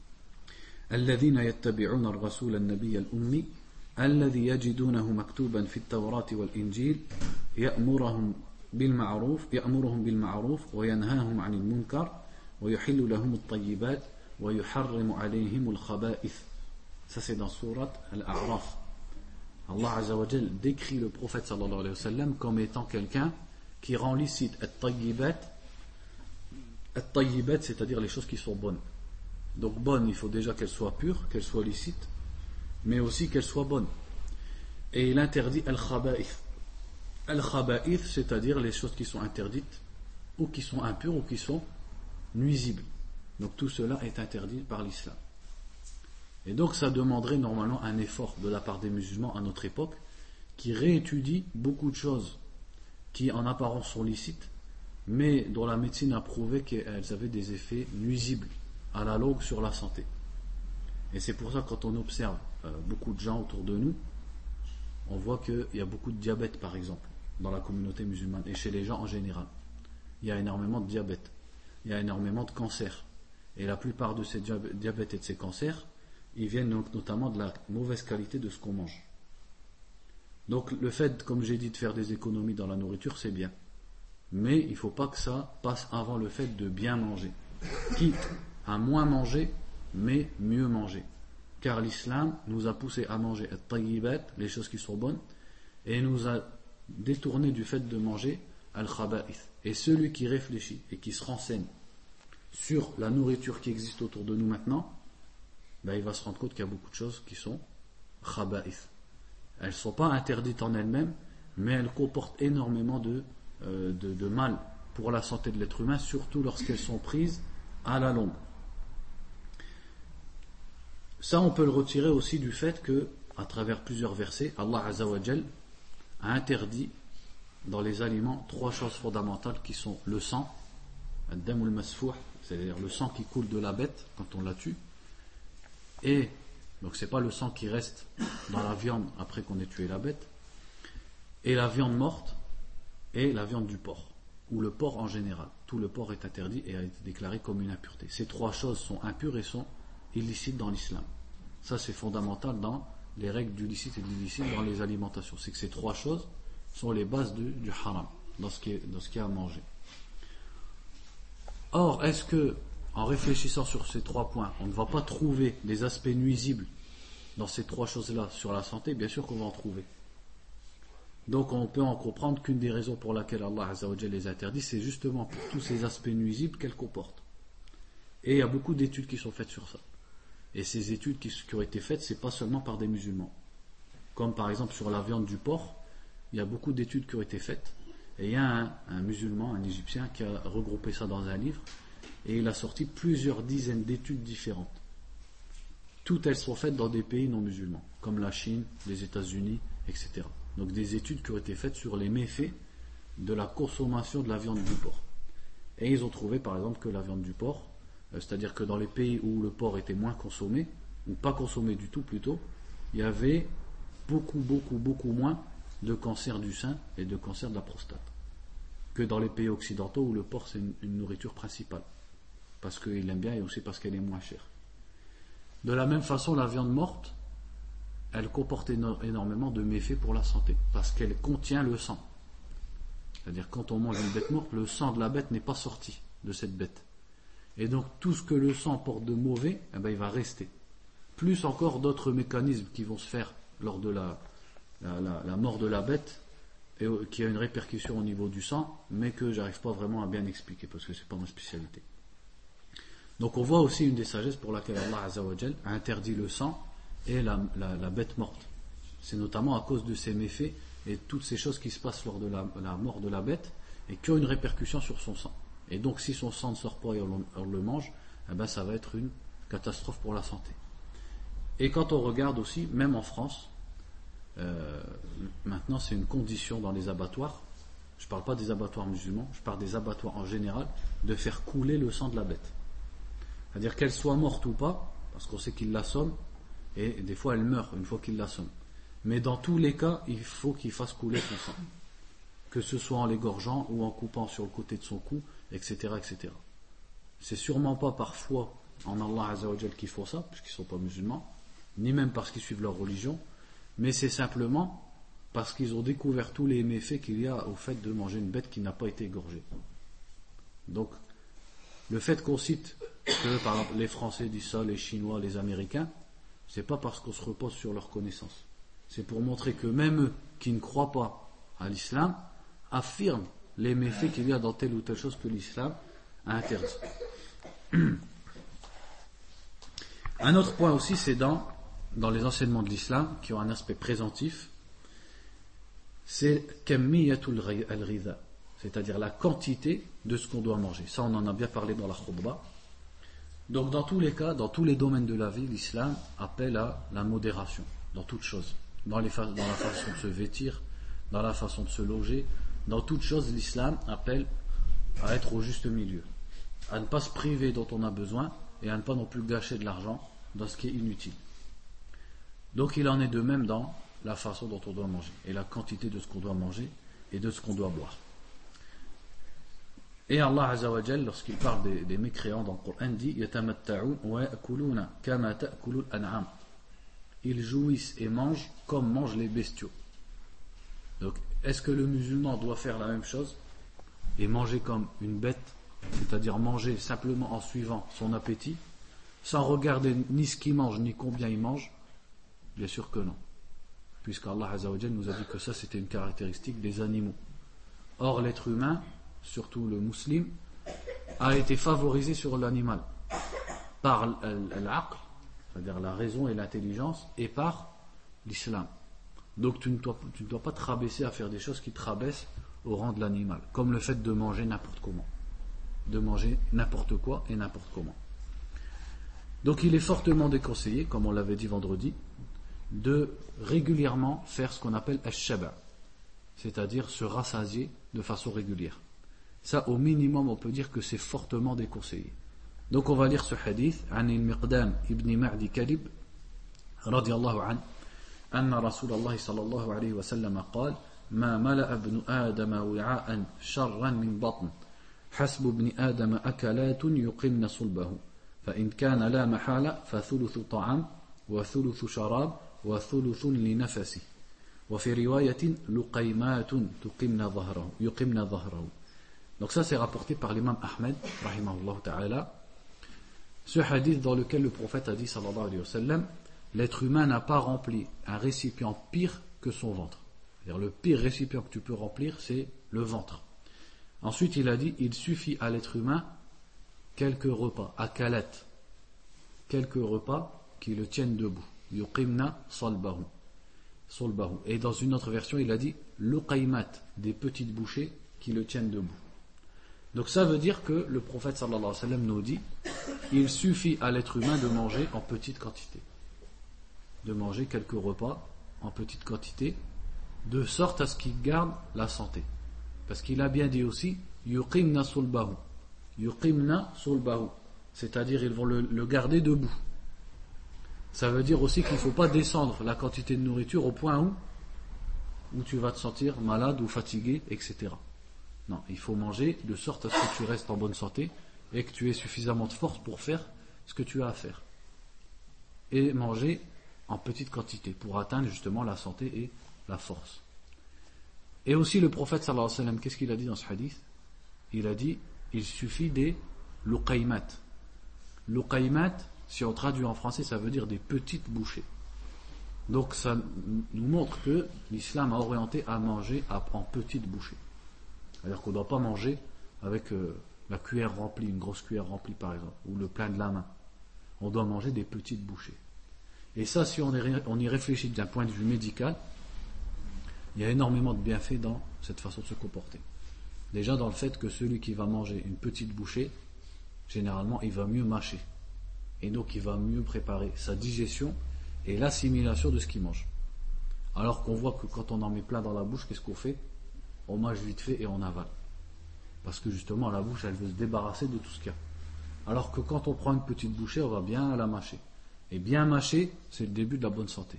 الذين يتبعون الرسول النبي الأمي الذي يجدونه مكتوبا في التوراة والإنجيل يأمرهم بالمعروف يأمرهم بالمعروف وينهاهم عن المنكر ويحل لهم الطيبات ويحرم عليهم الخبائث. Ça c'est dans sourate Al-A'raf. Allah Azza wa Jal décrit le prophète sallallahu alayhi wa sallam comme étant quelqu'un qui rend licite at-tayyibat. At-tayyibat, c'est-à-dire les choses qui sont bonnes. Donc bonne, il faut déjà qu'elle soit pure, qu'elle soit licite, mais aussi qu'elle soit bonne. Et il interdit al-khaba'ith. Al-khaba'ith, c'est-à-dire les choses qui sont interdites, ou qui sont impures, ou qui sont nuisibles. Donc tout cela est interdit par l'islam. Et donc ça demanderait normalement un effort de la part des musulmans à notre époque, qui réétudient beaucoup de choses qui en apparence sont licites, mais dont la médecine a prouvé qu'elles avaient des effets nuisibles à la longue sur la santé. Et c'est pour ça que quand on observe euh, beaucoup de gens autour de nous, on voit qu'il y a beaucoup de diabète par exemple dans la communauté musulmane et chez les gens en général. Il y a énormément de diabète, il y a énormément de cancers. Et la plupart de ces diabètes et de ces cancers, ils viennent donc notamment de la mauvaise qualité de ce qu'on mange. Donc le fait, comme j'ai dit, de faire des économies dans la nourriture, c'est bien. Mais il ne faut pas que ça passe avant le fait de bien manger. Quitte à moins manger, mais mieux manger. Car l'islam nous a poussé à manger at-tayyibat, les choses qui sont bonnes, et nous a détourné du fait de manger al-khaba'ith. Et celui qui réfléchit et qui se renseigne sur la nourriture qui existe autour de nous maintenant, ben il va se rendre compte qu'il y a beaucoup de choses qui sont khaba'ith. Elles ne sont pas interdites en elles-mêmes, mais elles comportent énormément de, euh, de, de mal pour la santé de l'être humain, surtout lorsqu'elles sont prises à la longue. Ça, on peut le retirer aussi du fait que, à travers plusieurs versets, Allah Azza wa Jal a interdit dans les aliments trois choses fondamentales qui sont le sang, ad-damul masfouh, c'est-à-dire le sang qui coule de la bête quand on la tue, et donc c'est pas le sang qui reste dans la viande après qu'on ait tué la bête, et la viande morte et la viande du porc, ou le porc en général. Tout le porc est interdit et a été déclaré comme une impureté. Ces trois choses sont impures et sont illicites dans l'islam. Ça c'est fondamental dans les règles du licite et de l'illicite dans les alimentations. C'est que ces trois choses sont les bases du, du haram dans ce qui est, dans ce qui est à manger. Or, est-ce que, en réfléchissant sur ces trois points, on ne va pas trouver des aspects nuisibles dans ces trois choses-là sur la santé? Bien sûr qu'on va en trouver. Donc on peut en comprendre qu'une des raisons pour laquelle Allah Azza wa Jalla les interdit, c'est justement pour tous ces aspects nuisibles qu'elles comportent. Et il y a beaucoup d'études qui sont faites sur ça. Et ces études qui, qui ont été faites, c'est pas seulement par des musulmans. Comme par exemple sur la viande du porc, il y a beaucoup d'études qui ont été faites. Et il y a un, un musulman, un égyptien, qui a regroupé ça dans un livre, et il a sorti plusieurs dizaines d'études différentes. Toutes elles sont faites dans des pays non musulmans, comme la Chine, les États-Unis, et cetera. Donc des études qui ont été faites sur les méfaits de la consommation de la viande du porc. Et ils ont trouvé par exemple que la viande du porc, c'est-à-dire que dans les pays où le porc était moins consommé, ou pas consommé du tout plutôt, il y avait beaucoup, beaucoup, beaucoup moins de cancer du sein et de cancer de la prostate que dans les pays occidentaux où le porc c'est une, une nourriture principale. Parce qu'ils l'aiment bien et aussi parce qu'elle est moins chère. De la même façon, la viande morte, elle comporte énormément de méfaits pour la santé, parce qu'elle contient le sang. C'est-à-dire quand on mange une bête morte, le sang de la bête n'est pas sorti de cette bête. Et donc tout ce que le sang porte de mauvais, eh ben, il va rester. Plus encore d'autres mécanismes qui vont se faire lors de la, la, la, la mort de la bête, et qui a une répercussion au niveau du sang, mais que j'arrive pas vraiment à bien expliquer, parce que c'est pas ma spécialité. Donc on voit aussi une des sagesses pour laquelle Allah Azza wa Jal a interdit le sang et la, la, la bête morte. C'est notamment à cause de ces méfaits et toutes ces choses qui se passent lors de la, la mort de la bête et qui ont une répercussion sur son sang. Et donc si son sang ne sort pas et on, on le mange, eh ben, ça va être une catastrophe pour la santé. Et quand on regarde aussi, même en France, euh, maintenant c'est une condition dans les abattoirs, je ne parle pas des abattoirs musulmans, je parle des abattoirs en général, de faire couler le sang de la bête. C'est-à-dire qu'elle soit morte ou pas, parce qu'on sait qu'il l'assomme, et des fois elle meurt une fois qu'il l'assomme. Mais dans tous les cas, il faut qu'il fasse couler son sang. Que ce soit en l'égorgeant ou en coupant sur le côté de son cou, et cetera et cetera. C'est sûrement pas par foi en Allah Azza wa Jal qu'ils font ça, puisqu'ils ne sont pas musulmans, ni même parce qu'ils suivent leur religion, mais c'est simplement parce qu'ils ont découvert tous les méfaits qu'il y a au fait de manger une bête qui n'a pas été égorgée. Donc, le fait qu'on cite que par exemple, les Français disent ça, les Chinois, les Américains, c'est pas parce qu'on se repose sur leur connaissance. C'est pour montrer que même eux qui ne croient pas à l'islam affirment les méfaits qu'il y a dans telle ou telle chose que l'islam a interdit. Un autre point aussi, c'est dans, dans les enseignements de l'islam qui ont un aspect présentif, c'est kammiyatul al-ghidha, c'est-à-dire la quantité de ce qu'on doit manger. Ça, on en a bien parlé dans la khutbah. Donc, dans tous les cas, dans tous les domaines de la vie, l'islam appelle à la modération, dans toutes choses. Dans, les fa- dans la façon de se vêtir, dans la façon de se loger, dans toutes choses, l'islam appelle à être au juste milieu, à ne pas se priver dont on a besoin et à ne pas non plus gâcher de l'argent dans ce qui est inutile. Donc, il en est de même dans la façon dont on doit manger et la quantité de ce qu'on doit manger et de ce qu'on doit boire. Et Allah Azza wa Jal, lorsqu'il parle des, des mécréants dans le Coran, dit yatamatta'un wa ya'kuluna kama ta'kulul an'am. Ils jouissent et mangent comme mangent les bestiaux. Donc, est-ce que le musulman doit faire la même chose et manger comme une bête, c'est-à-dire manger simplement en suivant son appétit, sans regarder ni ce qu'il mange ni combien il mange? Bien sûr que non. Puisqu'Allah Azza wa Jal nous a dit que ça c'était une caractéristique des animaux. Or l'être humain, surtout le musulman, a été favorisé sur l'animal par l'aql, c'est-à-dire la raison et l'intelligence, et par l'islam. Donc tu ne, dois, tu ne dois pas te rabaisser à faire des choses qui te rabaissent au rang de l'animal, comme le fait de manger n'importe comment, de manger n'importe quoi et n'importe comment. Donc il est fortement déconseillé, comme on l'avait dit vendredi, de régulièrement faire ce qu'on appelle ash-shaba', c'est-à-dire se rassasier de façon régulière. Ça, au minimum, on peut dire que c'est fortement déconseillé. Donc on va lire ce hadith عن المقدام ابن معدي كلب رضي الله عنه أن رسول الله صلى الله عليه وسلم قال ما ملأ ابن آدم وعاء شرا من بطن حسب ابن آدم أكلات يقمن صلبه فإن كان لا محالة فثلث طعام وثلث شراب وثلث لنفسه وفي رواية لقيمات تقمن ظهره يقمن ظهره. Donc ça c'est rapporté par l'imam Ahmed rahimahullah ta'ala, ce hadith dans lequel le prophète a dit sallallahu alayhi wa sallam, l'être humain n'a pas rempli un récipient pire que son ventre. C'est-à-dire le pire récipient que tu peux remplir c'est le ventre. Ensuite il a dit il suffit à l'être humain quelques repas, akalat, quelques repas qui le tiennent debout, yuqimna salbahu, salbahu. Et dans une autre version il a dit luqaymat, des petites bouchées qui le tiennent debout. Donc ça veut dire que le prophète sallallahu alayhi wa sallam nous dit il suffit à l'être humain de manger en petite quantité, de manger quelques repas en petite quantité, de sorte à ce qu'il garde la santé, parce qu'il a bien dit aussi yuqimna sulbahu, yuqimna sulbahu, c'est-à-dire ils vont le, le garder debout. Ça veut dire aussi qu'il ne faut pas descendre la quantité de nourriture au point où où tu vas te sentir malade ou fatigué, et cetera. Non, il faut manger de sorte à ce que tu restes en bonne santé et que tu aies suffisamment de force pour faire ce que tu as à faire. Et manger en petite quantité pour atteindre justement la santé et la force. Et aussi le prophète sallallahu alayhi wa sallam, qu'est-ce qu'il a dit dans ce hadith? Il a dit, il suffit des luqaymat. Luqaymat, si on traduit en français, ça veut dire des petites bouchées. Donc ça nous montre que l'islam a orienté à manger en petites bouchées. C'est-à-dire qu'on ne doit pas manger avec euh, la cuillère remplie, une grosse cuillère remplie par exemple, ou le plein de la main. On doit manger des petites bouchées. Et ça, si on, est, on y réfléchit d'un point de vue médical, il y a énormément de bienfaits dans cette façon de se comporter. Déjà dans le fait que celui qui va manger une petite bouchée, généralement il va mieux mâcher. Et donc il va mieux préparer sa digestion et l'assimilation de ce qu'il mange. Alors qu'on voit que quand on en met plein dans la bouche, qu'est-ce qu'on fait? On mâche vite fait et on avale. Parce que justement la bouche elle veut se débarrasser de tout ce qu'il y a. Alors que quand on prend une petite bouchée, on va bien la mâcher. Et bien mâcher, c'est le début de la bonne santé.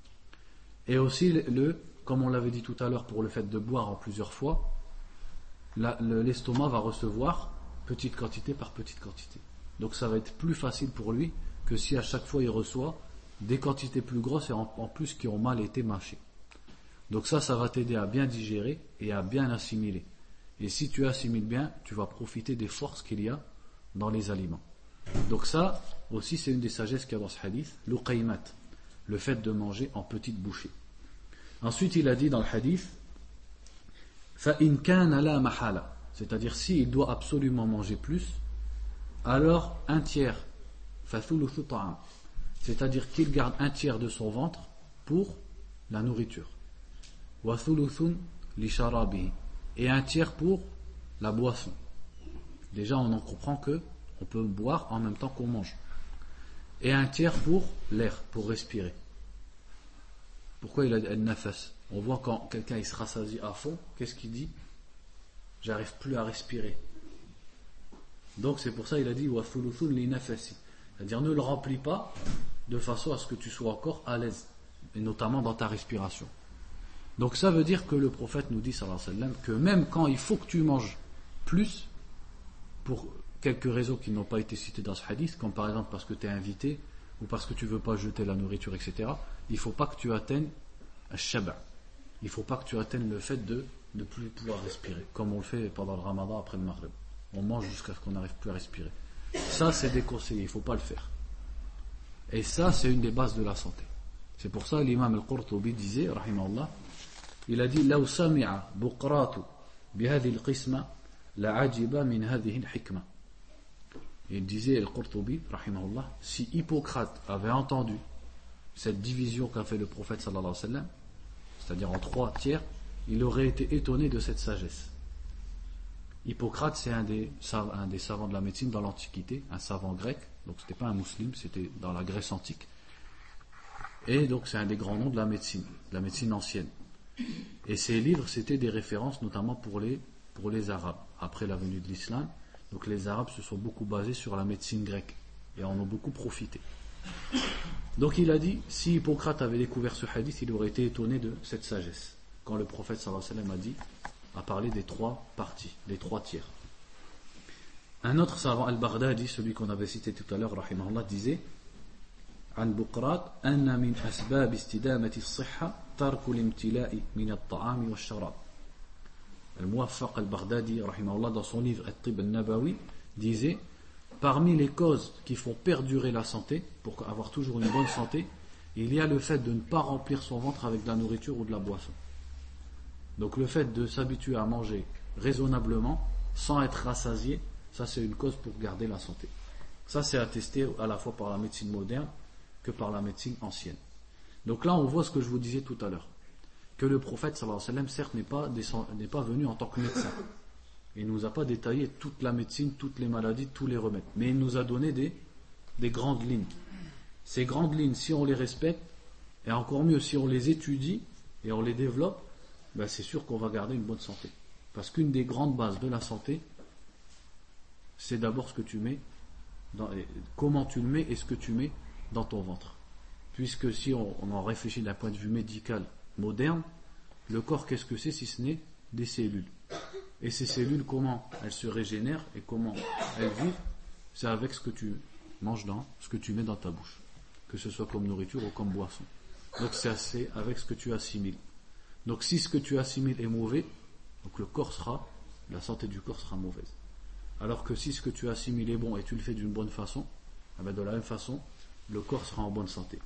Et aussi, le, comme on l'avait dit tout à l'heure, pour le fait de boire en plusieurs fois, la, le, l'estomac va recevoir petite quantité par petite quantité. Donc ça va être plus facile pour lui que si à chaque fois il reçoit des quantités plus grosses et en, en plus qui ont mal été mâchées. Donc ça, ça va t'aider à bien digérer et à bien assimiler. Et si tu assimiles bien, tu vas profiter des forces qu'il y a dans les aliments. Donc ça aussi, c'est une des sagesses qu'il y a dans ce hadith, l'uqaymat, le fait de manger en petites bouchées. Ensuite, il a dit dans le hadith, فَإِنْ كَانَ لَا مَحَالَ, c'est-à-dire s'il doit absolument manger plus, alors un tiers, فَثُلُثُ طَعَامٍ, c'est-à-dire qu'il garde un tiers de son ventre pour la nourriture. وَثُلُثٌ لِشَرَابِهِ, et un tiers pour la boisson. Déjà, on en comprend que on peut boire en même temps qu'on mange. Et un tiers pour l'air, pour respirer. Pourquoi il a dit al-nafas? On voit quand quelqu'un il se rassasie à fond, qu'est-ce qu'il dit? J'arrive plus à respirer. Donc c'est pour ça il a dit wa thuluthun li nafasi. C'est-à-dire ne le remplis pas de façon à ce que tu sois encore à l'aise, et notamment dans ta respiration. Donc ça veut dire que le prophète nous dit sallallahu alayhi wa sallam que même quand il faut que tu manges plus, pour quelques raisons qui n'ont pas été citées dans ce hadith, comme par exemple parce que tu es invité ou parce que tu ne veux pas jeter la nourriture, et cetera, il ne faut pas que tu atteignes al-shaba'. Il ne faut pas que tu atteignes le fait de ne plus pouvoir respirer, comme on le fait pendant le ramadan après le maghrib. On mange jusqu'à ce qu'on n'arrive plus à respirer. Ça, c'est déconseillé, il ne faut pas le faire. Et ça, c'est une des bases de la santé. C'est pour ça que l'imam al-Qurtubi disait, rahimahullah, il a dit « Law sami'a buqratu bihadhi al-qisma la'ajiba min hadhihi al-hikma » Il disait al-Qurtubi, rahimahullah, si Hippocrate avait entendu cette division qu'a fait le prophète sallallahu alayhi wa sallam, c'est-à-dire en trois tiers, il aurait été étonné de cette sagesse. Hippocrate, c'est un des, un des savants de la médecine dans l'Antiquité, un savant grec, donc c'était pas un musulman, c'était dans la Grèce antique. Et donc c'est un des grands noms de la médecine, de la médecine ancienne. Et ses livres, c'était des références notamment pour les, pour les Arabes. Après la venue de l'islam, donc les Arabes se sont beaucoup basés sur la médecine grecque et en ont beaucoup profité. Donc il a dit, si Hippocrate avait découvert ce hadith, il aurait été étonné de cette sagesse. Quand le prophète sallallahu alayhi wa sallam a dit, a parlé des trois parties, des trois tiers. Un autre savant, Al-Baghdadi, celui qu'on avait cité tout à l'heure, rahimahullah, disait عن بقراط أن من أسباب استدامة الصحة ترك الامتلاء من الطعام والشراب. Al-Muwaffaq al-Baghdadi, rahimahullah, dans son livre At-Tib al-Nabawi, disait parmi les causes qui font perdurer la santé, pour avoir toujours une bonne santé, il y a le fait de ne pas remplir son ventre avec de la nourriture ou de la boisson. Donc le fait de s'habituer à manger raisonnablement, sans être rassasié, ça c'est une cause pour garder la santé. Ça c'est attesté à la fois par la médecine moderne que par la médecine ancienne. Donc là on voit ce que je vous disais tout à l'heure, que le prophète sallallahu alayhi wa sallam certes n'est pas, n'est pas venu en tant que médecin. Il ne nous a pas détaillé toute la médecine, toutes les maladies, tous les remèdes, mais il nous a donné des, des grandes lignes. Ces grandes lignes, si on les respecte, et encore mieux si on les étudie et on les développe, ben c'est sûr qu'on va garder une bonne santé. Parce qu'une des grandes bases de la santé, c'est d'abord ce que tu mets, dans, comment tu le mets et ce que tu mets dans ton ventre. Puisque si on, on en réfléchit d'un point de vue médical moderne, le corps, qu'est-ce que c'est si ce n'est des cellules? Et ces cellules, comment elles se régénèrent et comment elles vivent? C'est avec ce que tu manges dans, ce que tu mets dans ta bouche, que ce soit comme nourriture ou comme boisson. Donc c'est assez avec ce que tu assimiles. Donc si ce que tu assimiles est mauvais, donc le corps sera, la santé du corps sera mauvaise. Alors que si ce que tu assimiles est bon et tu le fais d'une bonne façon, eh bien de la même façon, le corps sera en bonne santé.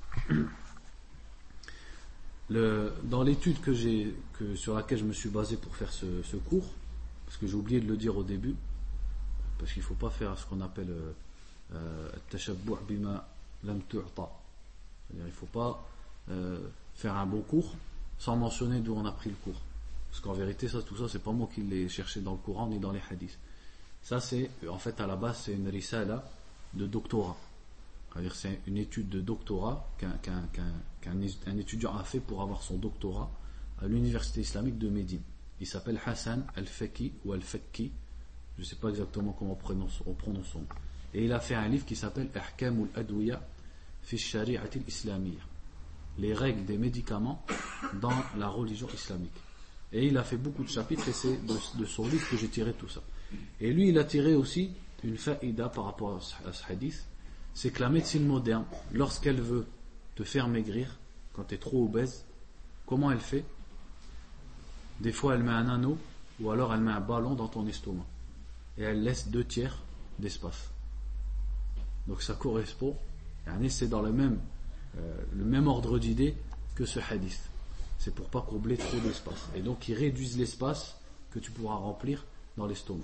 Le, dans l'étude que j'ai, que, sur laquelle je me suis basé pour faire ce, ce cours, parce que j'ai oublié de le dire au début, parce qu'il ne faut pas faire ce qu'on appelle tashabbuh bima lam tu'ta, C'est-à-dire, il ne faut pas euh, faire un bon cours sans mentionner d'où on a pris le cours. Parce qu'en vérité, ça, tout ça, c'est pas moi qui l'ai cherché dans le Coran ni dans les hadiths. Ça, c'est, en fait, à la base, c'est une risala de doctorat. C'est-à-dire, c'est une étude de doctorat qu'un, qu'un, qu'un, qu'un un étudiant a fait pour avoir son doctorat à l'université islamique de Médine. Il s'appelle Hassan al-Fakki ou al-Fakki. Je ne sais pas exactement comment on prononce, on prononce son nom. Et il a fait un livre qui s'appelle Ahkam al-Adwiya fi Shari'at al-Islamiyya. Les règles des médicaments dans la religion islamique. Et il a fait beaucoup de chapitres et c'est de, de son livre que j'ai tiré tout ça. Et lui, il a tiré aussi une faïda par rapport à ce hadith. C'est que la médecine moderne, lorsqu'elle veut te faire maigrir, quand tu es trop obèse, comment elle fait? Des fois, elle met un anneau ou alors elle met un ballon dans ton estomac. Et elle laisse deux tiers d'espace. Donc ça correspond, c'est dans le même, euh, le même ordre d'idée que ce hadith. C'est pour pas combler trop d'espace. Et donc ils réduisent l'espace que tu pourras remplir dans l'estomac.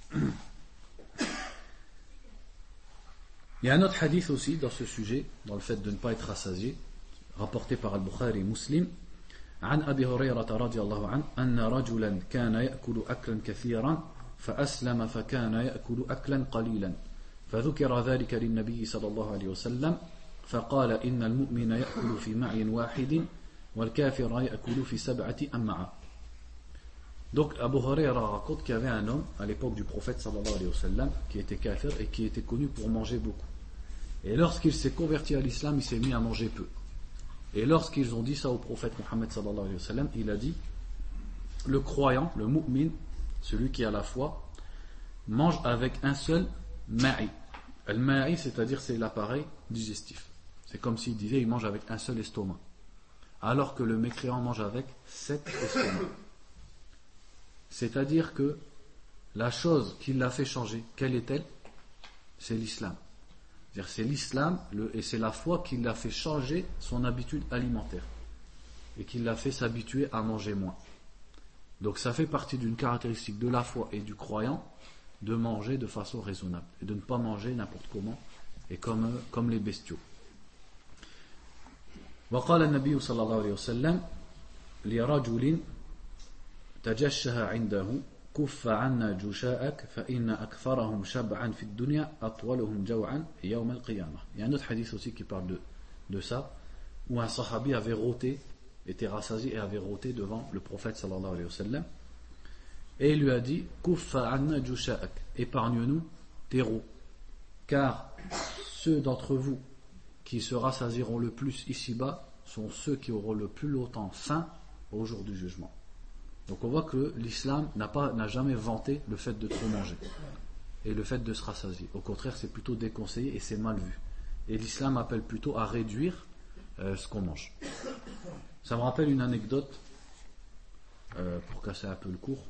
Il y a un autre hadith aussi dans ce sujet, dans le fait de ne pas être rassasié, rapporté par Al-Bukhari et Muslim. عن أبي هريرة رضي الله عنه أن رجلا كان يأكل أكلا كثيرا فأسلم فكان يأكل أكلا قليلا فذكر ذلك للنبي صلى الله عليه وسلم فقال إن المؤمن يأكل في معي واحد والكافر يأكل في سبعة أمعاء. Donc Abu Huraira raconte qu'il y avait un homme à l'époque du prophète sallallahu alayhi wa sallam qui était kafir et qui était connu pour manger beaucoup. Et lorsqu'il s'est converti à l'islam, il s'est mis à manger peu. Et lorsqu'ils ont dit ça au prophète Mohammed sallallahu alayhi wa sallam, il a dit: le croyant, le mu'min, celui qui a la foi, mange avec un seul ma'i. Le ma'i, c'est-à-dire c'est l'appareil digestif. C'est comme s'il disait il mange avec un seul estomac. Alors que le mécréant mange avec sept estomacs. C'est-à-dire que la chose qui l'a fait changer, quelle est-elle? C'est l'islam. C'est-à-dire c'est l'islam le, et c'est la foi qui l'a fait changer son habitude alimentaire et qui l'a fait s'habituer à manger moins. Donc ça fait partie d'une caractéristique de la foi et du croyant de manger de façon raisonnable et de ne pas manger n'importe comment et comme, comme les bestiaux. وقال النبي صلى الله عليه وسلم لرجل تجشها عنده كف عنا جشاءك فإن أكثرهم شبعا في الدنيا أطولهم جوعا يوم القيامة. Il y a un autre hadith aussi qui parle de, de ça, où un sahabi avait rôté, était rassasié et avait rôté devant le prophète sallallahu alayhi wa sallam, et il lui a dit: Kuffa anna jusha'ak, épargne-nous tes rots, car ceux d'entre vous qui se rassasieront le plus ici-bas sont ceux qui auront le plus longtemps faim au jour du jugement. Donc on voit que l'islam n'a pas, n'a jamais vanté le fait de trop manger et le fait de se rassasier. Au contraire, c'est plutôt déconseillé et c'est mal vu. Et l'islam appelle plutôt à réduire euh, ce qu'on mange. Ça me rappelle une anecdote, euh, pour casser un peu le cours,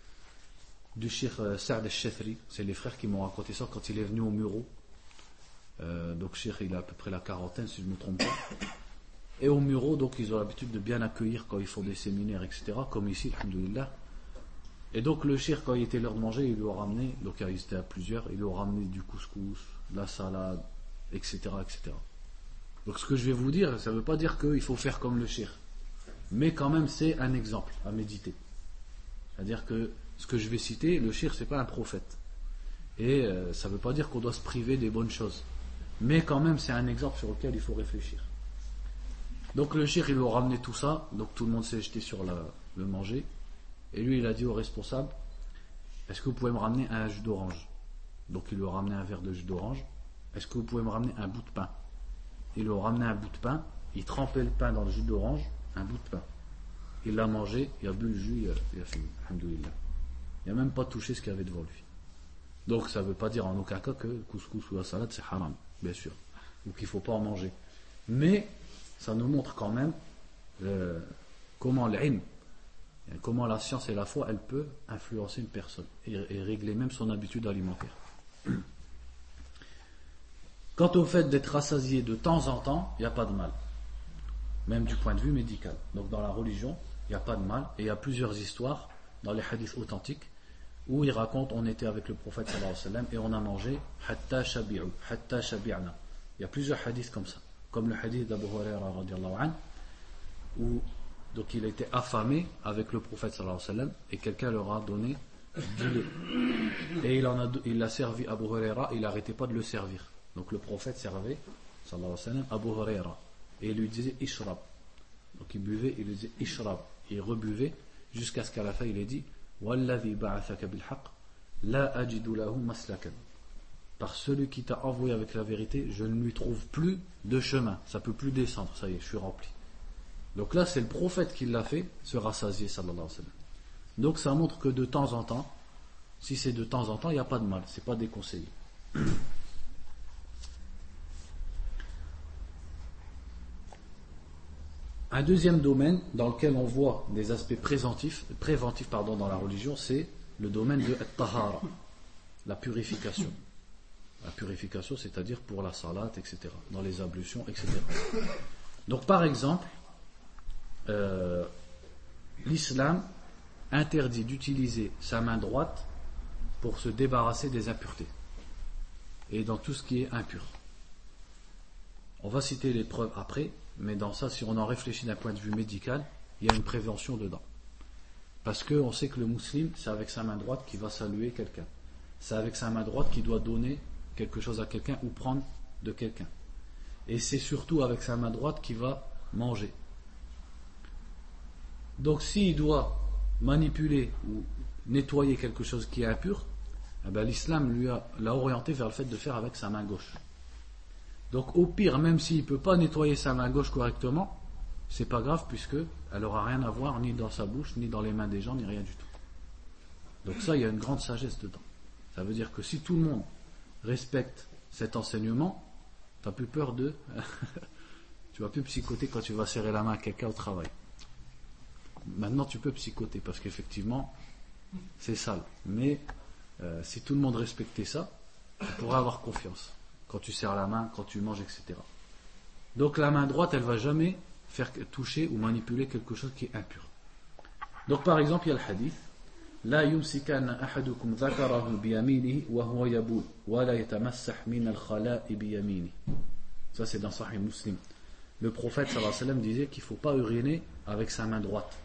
du cheikh euh, Sa'd al-Shathri. C'est les frères qui m'ont raconté ça quand il est venu au Muro. Euh, donc cheikh, il a à peu près la quarantaine si je ne me trompe pas. Et au Muro, donc ils ont l'habitude de bien accueillir quand ils font des séminaires, et cetera. Comme ici, alhamdoulilah. Et donc le cheikh, quand il était l'heure de manger, il lui a ramené, donc ils étaient à plusieurs, il lui a ramené du couscous, de la salade, et cetera, et cetera. Donc ce que je vais vous dire, ça ne veut pas dire qu'il faut faire comme le cheikh. Mais quand même, c'est un exemple à méditer. C'est-à-dire que ce que je vais citer, le cheikh, c'est pas un prophète. Et euh, ça ne veut pas dire qu'on doit se priver des bonnes choses. Mais quand même, c'est un exemple sur lequel il faut réfléchir. Donc le cheikh, il lui a ramené tout ça, donc tout le monde s'est jeté sur la, le manger, et lui il a dit au responsable: est-ce que vous pouvez me ramener un jus d'orange? Donc il lui a ramené un verre de jus d'orange. Est-ce que vous pouvez me ramener un bout de pain? Il lui a ramené un bout de pain, il trempait le pain dans le jus d'orange, un bout de pain. Il l'a mangé, il a bu le jus, il a, il a fini, alhamdoulilah. Il n'a même pas touché ce qu'il y avait devant lui. Donc ça ne veut pas dire en aucun cas que le couscous ou la salade c'est haram, bien sûr, ou qu'il ne faut pas en manger. Mais ça nous montre quand même euh, comment l'ilm, comment la science et la foi, elle peut influencer une personne et, et régler même son habitude alimentaire. Quant au fait d'être rassasié de temps en temps, il n'y a pas de mal, même du point de vue médical. Donc dans la religion, il n'y a pas de mal, et il y a plusieurs histoires dans les hadiths authentiques où il raconte: on était avec le prophète sallallahu alayhi wa sallam et on a mangé hatta shabi'u, hatta shabi'na. Il y a plusieurs hadiths comme ça. comme le hadith d'Abu Huraira radiallahu anhu, où donc il a été affamé avec le prophète sallallahu alayhi wa sallam et quelqu'un leur a donné du lait. Et il en a, il a servi Abu Huraira, il n'arrêtait pas de le servir. Donc le prophète servait sallallahu alayhi wa sallam Abu Huraira et il lui disait Ishrab. Donc il buvait, il lui disait Ishrab. Et il rebuvait jusqu'à ce qu'à la fin il ait dit Walladhi ba'athaka bil haqq la ajidu lahu maslakan. Par celui qui t'a envoyé avec la vérité, je ne lui trouve plus de chemin. Ça peut plus descendre, ça y est, je suis rempli. Donc là, c'est le prophète qui l'a fait se rassasier, sallallahu alayhi wa sallam. Donc ça montre que de temps en temps, si c'est de temps en temps, il n'y a pas de mal, c'est pas déconseillé. Un deuxième domaine dans lequel on voit des aspects préventifs, préventifs pardon, dans la religion, c'est le domaine de at-tahara, la purification. La purification, c'est-à-dire pour la salat, et cetera, dans les ablutions, et cetera. Donc par exemple, euh, l'islam interdit d'utiliser sa main droite pour se débarrasser des impuretés et dans tout ce qui est impur. On va citer les preuves après, mais dans ça, si on en réfléchit d'un point de vue médical, il y a une prévention dedans. Parce qu'on sait que le musulman, c'est avec sa main droite qu'il va saluer quelqu'un. C'est avec sa main droite qu'il doit donner quelque chose à quelqu'un ou prendre de quelqu'un. Et c'est surtout avec sa main droite qu'il va manger. Donc s'il doit manipuler ou nettoyer quelque chose qui est impur, eh ben, l'islam lui a, l'a orienté vers le fait de faire avec sa main gauche. Donc au pire, même s'il ne peut pas nettoyer sa main gauche correctement, c'est pas grave puisque elle n'aura rien à voir ni dans sa bouche, ni dans les mains des gens, ni rien du tout. Donc ça, il y a une grande sagesse dedans. Ça veut dire que si tout le monde respecte cet enseignement, tu n'as plus peur de... tu vas plus psychoter quand tu vas serrer la main à quelqu'un au travail. Maintenant tu peux psychoter parce qu'effectivement c'est sale. Mais euh, si tout le monde respectait ça, tu pourras avoir confiance quand tu serres la main, quand tu manges, et cetera. Donc la main droite, elle ne va jamais faire toucher ou manipuler quelque chose qui est impur. Donc par exemple, il y a le hadith La yumsikanna ahadukum dhakarahu biyaminihi wa huwa yabul wa la yatamassah min al-khala'i biyaminihi. Ça c'est dans Sahih Muslim. Le prophète sallallahu alayhi wa sallam disait qu'il ne faut pas uriner avec sa main droite.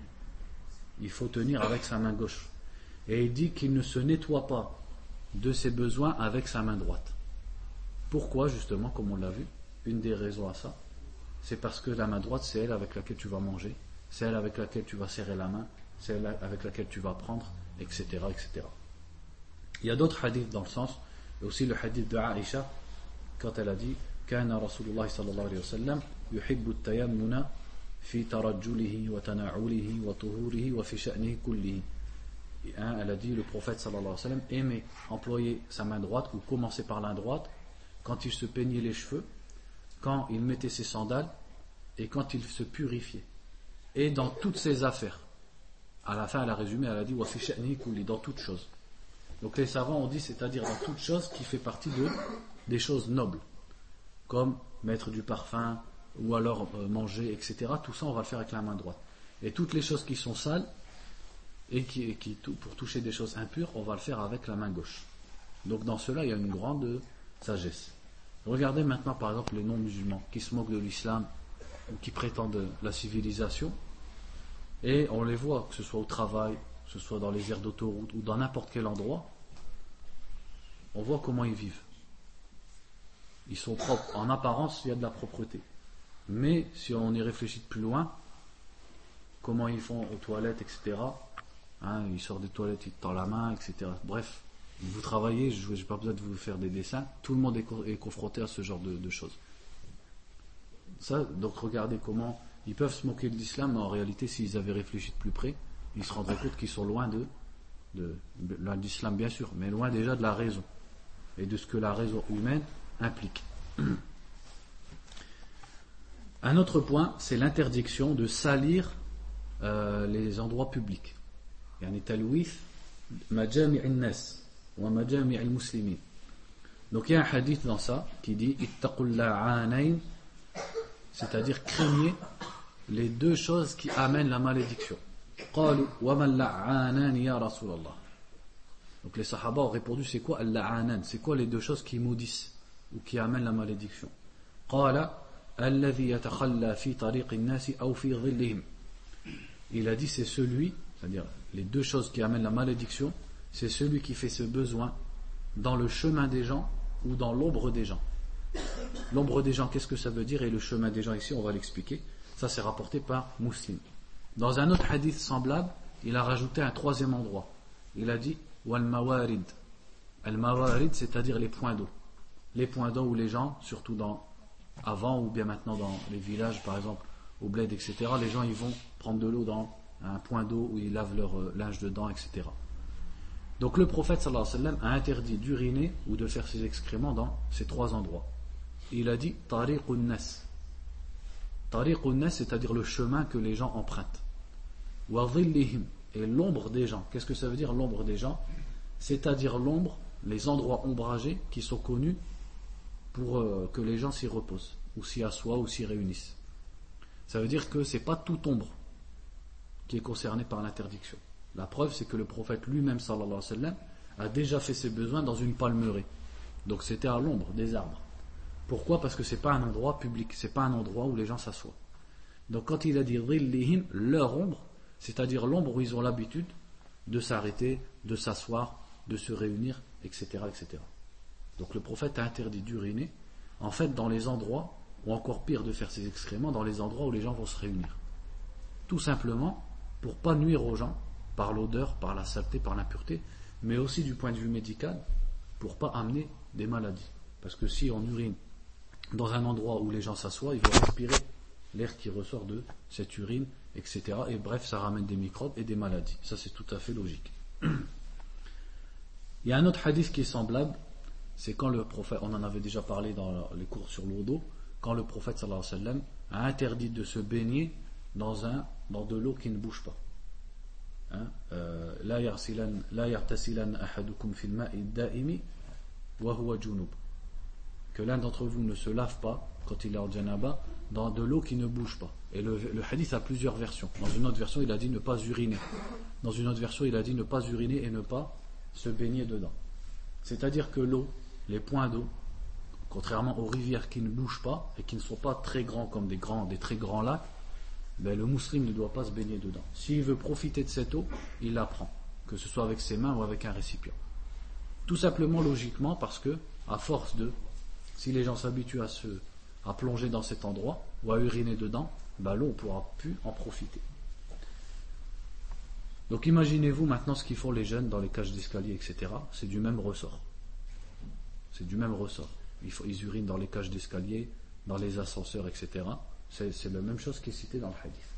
Il faut tenir avec sa main gauche. Et il dit qu'il ne se nettoie pas de ses besoins avec sa main droite. Pourquoi justement, comme on l'a vu, une des raisons à ça, c'est parce que la main droite, c'est elle avec laquelle tu vas manger, c'est elle avec laquelle tu vas serrer la main, c'est elle avec laquelle tu vas prendre, et cetera, et cetera. Il y a d'autres hadiths dans le sens, et aussi le hadith de Aïcha, quand elle a dit كان رسول الله صلى الله عليه وسلم يحب التيمم في ترجله وتنعله وطهوره وفي شأنه كله. Elle a dit, le prophète sallallahu alayhi wa sallam aimait employer sa main droite ou commencer par la droite quand il se peignait les cheveux, quand il mettait ses sandales et quand il se purifiait. Et dans toutes ses affaires. À la fin, elle a résumé, elle a dit وَفِي شَأْنِهِ كُلِّهِ, dans toutes choses. Donc les savants ont dit, c'est-à-dire dans toute chose qui fait partie de, des choses nobles, comme mettre du parfum ou alors euh, manger, et cetera. Tout ça, on va le faire avec la main droite. Et toutes les choses qui sont sales et qui, qui pour toucher des choses impures, on va le faire avec la main gauche. Donc dans cela, il y a une grande sagesse. Regardez maintenant par exemple les non-musulmans qui se moquent de l'islam ou qui prétendent la civilisation, et on les voit, que ce soit au travail, que ce soit dans les aires d'autoroute ou dans n'importe quel endroit, on voit comment ils vivent. Ils sont propres. En apparence, il y a de la propreté. Mais si on y réfléchit de plus loin, comment ils font aux toilettes, et cetera. Hein, ils sortent des toilettes, ils te tendent la main, et cetera. Bref, vous travaillez, je n'ai pas besoin de vous faire des dessins. Tout le monde est, co- est confronté à ce genre de, de choses. Ça, donc regardez comment ils peuvent se moquer de l'islam, mais en réalité, s'ils avaient réfléchi de plus près, ils se rendraient compte qu'ils sont loin de, de, de l'islam, bien sûr, mais loin déjà de la raison et de ce que la raison humaine implique. Un autre point, c'est l'interdiction de salir euh, les endroits publics. Yani talwith majami' an-nas wa majami' al-muslimin. Donc il y a un hadith dans ça qui dit ittaqul la'anayn, c'est-à-dire craignez les deux choses qui amènent la malédiction. Qalu wa man la'anan ya Rasulallah. Donc les sahaba ont répondu, c'est quoi al-la'anan? C'est quoi les deux choses qui maudissent ou qui amènent la malédiction? Qala الذي يتخلى في طريق الناس أو في ظلهم. Il a dit c'est celui, c'est-à-dire les deux choses qui amènent la malédiction, c'est celui qui fait ce besoin dans le chemin des gens ou dans l'ombre des gens. L'ombre des gens, qu'est-ce que ça veut dire? Et le chemin des gens ici, on va l'expliquer. Ça, c'est rapporté par Muslim. Dans un autre hadith semblable, il a rajouté un troisième endroit. Il a dit wal mawarid. Al mawarid, c'est-à-dire les points d'eau. Les points d'eau où les gens, surtout dans avant ou bien maintenant dans les villages, par exemple au bled, et cetera, les gens ils vont prendre de l'eau dans un point d'eau où ils lavent leur euh, linge dedans, et cetera. Donc le prophète sallallahu alayhi wa sallam a interdit d'uriner ou de faire ses excréments dans ces trois endroits. Il a dit tariqun nas. Tariqun nas, c'est-à-dire le chemin que les gens empruntent. Wa dhillihim, et l'ombre des gens. Qu'est-ce que ça veut dire l'ombre des gens? C'est-à-dire l'ombre, les endroits ombragés qui sont connus pour euh, que les gens s'y reposent, ou s'y assoient, ou s'y réunissent. Ça veut dire que c'est pas toute ombre qui est concernée par l'interdiction. La preuve, c'est que le prophète lui-même, sallallahu alayhi wa sallam, a déjà fait ses besoins dans une palmeraie. Donc c'était à l'ombre des arbres. Pourquoi? Parce que c'est pas un endroit public, c'est pas un endroit où les gens s'assoient. Donc quand il a dit dhillihim, leur ombre, c'est-à-dire l'ombre où ils ont l'habitude de s'arrêter, de s'asseoir, de se réunir, et cetera, et cetera. Donc le prophète a interdit d'uriner, en fait dans les endroits, ou encore pire de faire ses excréments, dans les endroits où les gens vont se réunir. Tout simplement pour pas nuire aux gens, par l'odeur, par la saleté, par l'impureté, mais aussi du point de vue médical, pour pas amener des maladies. Parce que si on urine dans un endroit où les gens s'assoient, ils vont respirer l'air qui ressort de cette urine, et cetera. Et bref, ça ramène des microbes et des maladies. Ça, c'est tout à fait logique. Il y a un autre hadith qui est semblable, c'est quand le prophète, on en avait déjà parlé dans les cours sur l'odo, quand le prophète sallallahu alayhi wa sallam a interdit de se baigner dans, un, dans de l'eau qui ne bouge pas. Hein? Euh, la yartasilan ahadukum fil ma'i da'imi wa huwa junub. Que l'un d'entre vous ne se lave pas quand il est en janaba dans de l'eau qui ne bouge pas. Et le, le hadith a plusieurs versions. Dans une autre version, il a dit ne pas uriner. Dans une autre version, il a dit ne pas uriner et ne pas se baigner dedans. C'est-à-dire que l'eau, les points d'eau, contrairement aux rivières qui ne bougent pas et qui ne sont pas très grands comme des, grands, des très grands lacs, ben le musulman ne doit pas se baigner dedans. S'il veut profiter de cette eau, il la prend, que ce soit avec ses mains ou avec un récipient. Tout simplement logiquement parce que, à force de, si les gens s'habituent à, se, à plonger dans cet endroit ou à uriner dedans, ben l'eau ne pourra plus en profiter. Donc imaginez-vous maintenant ce qu'ils font les jeunes dans les cages d'escalier, et cetera. C'est du même ressort. C'est du même ressort. Ils, faut, ils urinent dans les cages d'escalier, dans les ascenseurs, et cetera. C'est, c'est la même chose qui est citée dans le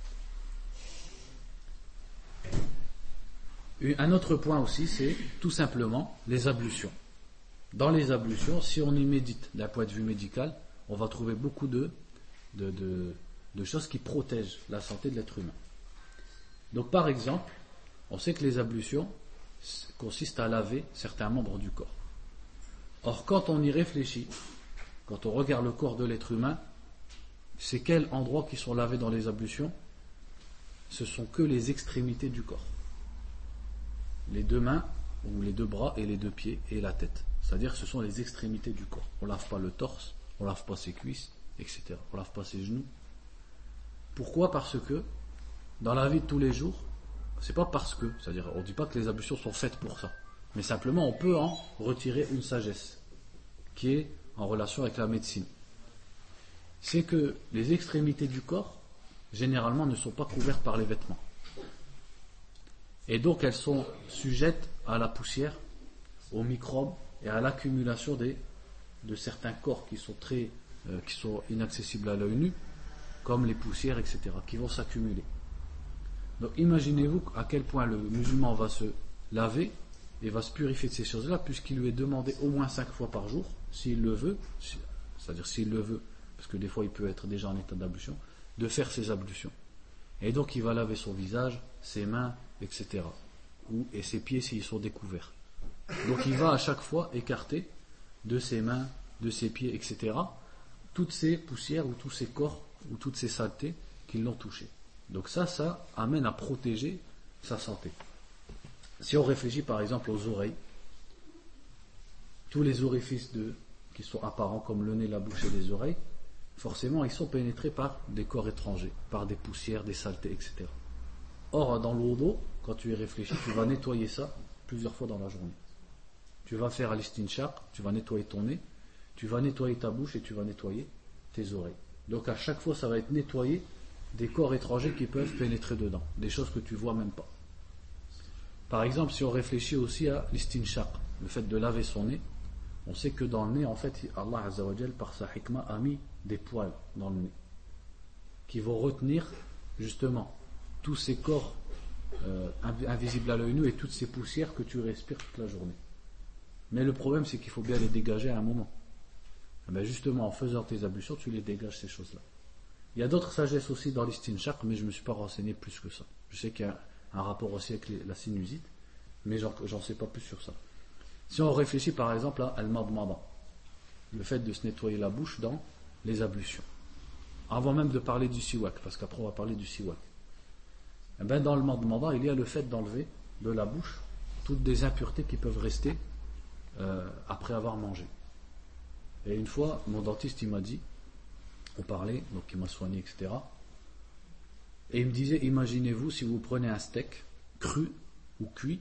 hadith. Un autre point aussi, c'est tout simplement les ablutions. Dans les ablutions, si on y médite d'un point de vue médical, on va trouver beaucoup de, de, de, de choses qui protègent la santé de l'être humain. Donc par exemple, on sait que les ablutions consistent à laver certains membres du corps. Or, quand on y réfléchit, quand on regarde le corps de l'être humain, c'est quels endroits qui sont lavés dans les ablutions? Ce sont que les extrémités du corps. Les deux mains, ou les deux bras, et les deux pieds, et la tête. C'est-à-dire que ce sont les extrémités du corps. On ne lave pas le torse, on ne lave pas ses cuisses, et cetera. On ne lave pas ses genoux. Pourquoi? Parce que, dans la vie de tous les jours, c'est pas parce que, c'est-à-dire, on ne dit pas que les ablutions sont faites pour ça. Mais simplement, on peut en retirer une sagesse, qui est en relation avec la médecine. C'est que les extrémités du corps, généralement, ne sont pas couvertes par les vêtements. Et donc, elles sont sujettes à la poussière, aux microbes et à l'accumulation des, de certains corps qui sont, très, euh, qui sont inaccessibles à l'œil nu, comme les poussières, et cetera, qui vont s'accumuler. Donc, imaginez-vous à quel point le musulman va se laver et va se purifier de ces choses-là, puisqu'il lui est demandé au moins cinq fois par jour, s'il le veut, c'est-à-dire s'il le veut, parce que des fois il peut être déjà en état d'ablution, de faire ses ablutions. Et donc il va laver son visage, ses mains, et cetera. Ou, et ses pieds s'ils sont découverts. Donc il va à chaque fois écarter de ses mains, de ses pieds, et cetera, toutes ces poussières ou tous ces corps ou toutes ces saletés qui l'ont touché. Donc ça, ça amène à protéger sa santé. Si on réfléchit par exemple aux oreilles, tous les orifices de, qui sont apparents comme le nez, la bouche et les oreilles, forcément ils sont pénétrés par des corps étrangers, par des poussières, des saletés, et cetera. Or, dans le wudu, quand tu y réfléchis, tu vas nettoyer ça plusieurs fois dans la journée. Tu vas faire l'istinshaq, tu vas nettoyer ton nez, tu vas nettoyer ta bouche et tu vas nettoyer tes oreilles. Donc à chaque fois, ça va être nettoyer des corps étrangers qui peuvent pénétrer dedans, des choses que tu vois même pas. Par exemple, si on réfléchit aussi à l'istinshaq, le fait de laver son nez, on sait que dans le nez, en fait, Allah Azza wa Jal, par sa hikmah, a mis des poils dans le nez qui vont retenir justement tous ces corps euh, invisibles à l'œil nu et toutes ces poussières que tu respires toute la journée. Mais le problème, c'est qu'il faut bien les dégager à un moment. Et bien justement, en faisant tes ablutions, tu les dégages, ces choses-là. Il y a d'autres sagesses aussi dans l'istinshaq, mais je ne me suis pas renseigné plus que ça. Je sais qu'il y a un rapport aussi avec les, la sinusite, mais j'en, j'en sais pas plus sur ça. Si on réfléchit par exemple à al-madmada, le fait de se nettoyer la bouche dans les ablutions, avant même de parler du siwak, parce qu'après on va parler du siwak. Et bien dans le madmada, il y a le fait d'enlever de la bouche toutes des impuretés qui peuvent rester euh, après avoir mangé. Et une fois, mon dentiste il m'a dit, on parlait, donc il m'a soigné, et cetera. Et il me disait, imaginez-vous si vous prenez un steak cru ou cuit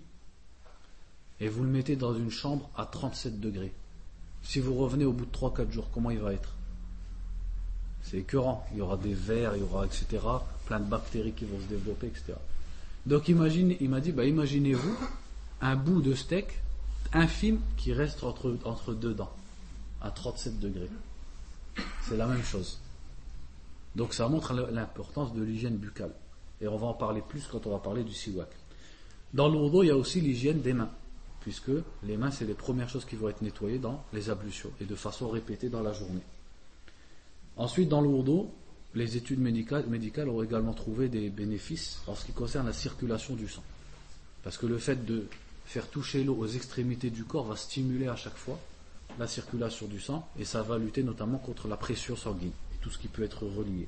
et vous le mettez dans une chambre à trente-sept degrés. Si vous revenez au bout de trois à quatre jours, comment il va être? C'est écœurant. Il y aura des vers, il y aura, et cetera. Plein de bactéries qui vont se développer, et cetera. Donc imagine, il m'a dit, bah, imaginez-vous un bout de steak infime qui reste entre, entre deux dents, à trente-sept degrés. C'est la même chose. Donc ça montre l'importance de l'hygiène buccale. Et on va en parler plus quand on va parler du siwak. Dans le wudu, il y a aussi l'hygiène des mains, puisque les mains, c'est les premières choses qui vont être nettoyées dans les ablutions, et de façon répétée dans la journée. Ensuite, dans le wudu, les études médicales, médicales ont également trouvé des bénéfices en ce qui concerne la circulation du sang. Parce que le fait de faire toucher l'eau aux extrémités du corps va stimuler à chaque fois la circulation du sang, et ça va lutter notamment contre la pression sanguine, et tout ce qui peut être relié.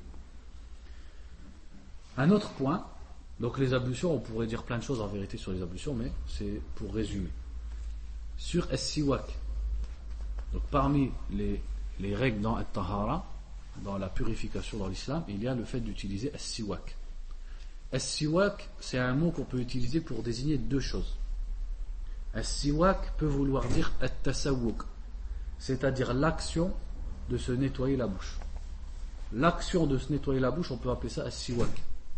Un autre point, donc les ablutions, on pourrait dire plein de choses en vérité sur les ablutions, mais c'est pour résumer. Sur as-siwak, donc parmi les, les règles dans at-tahara, dans la purification dans l'islam, il y a le fait d'utiliser as-siwak. As-siwak, c'est un mot qu'on peut utiliser pour désigner deux choses. As-siwak peut vouloir dire at-tasawwuk, c'est-à-dire l'action de se nettoyer la bouche. L'action de se nettoyer la bouche, on peut appeler ça as-siwak.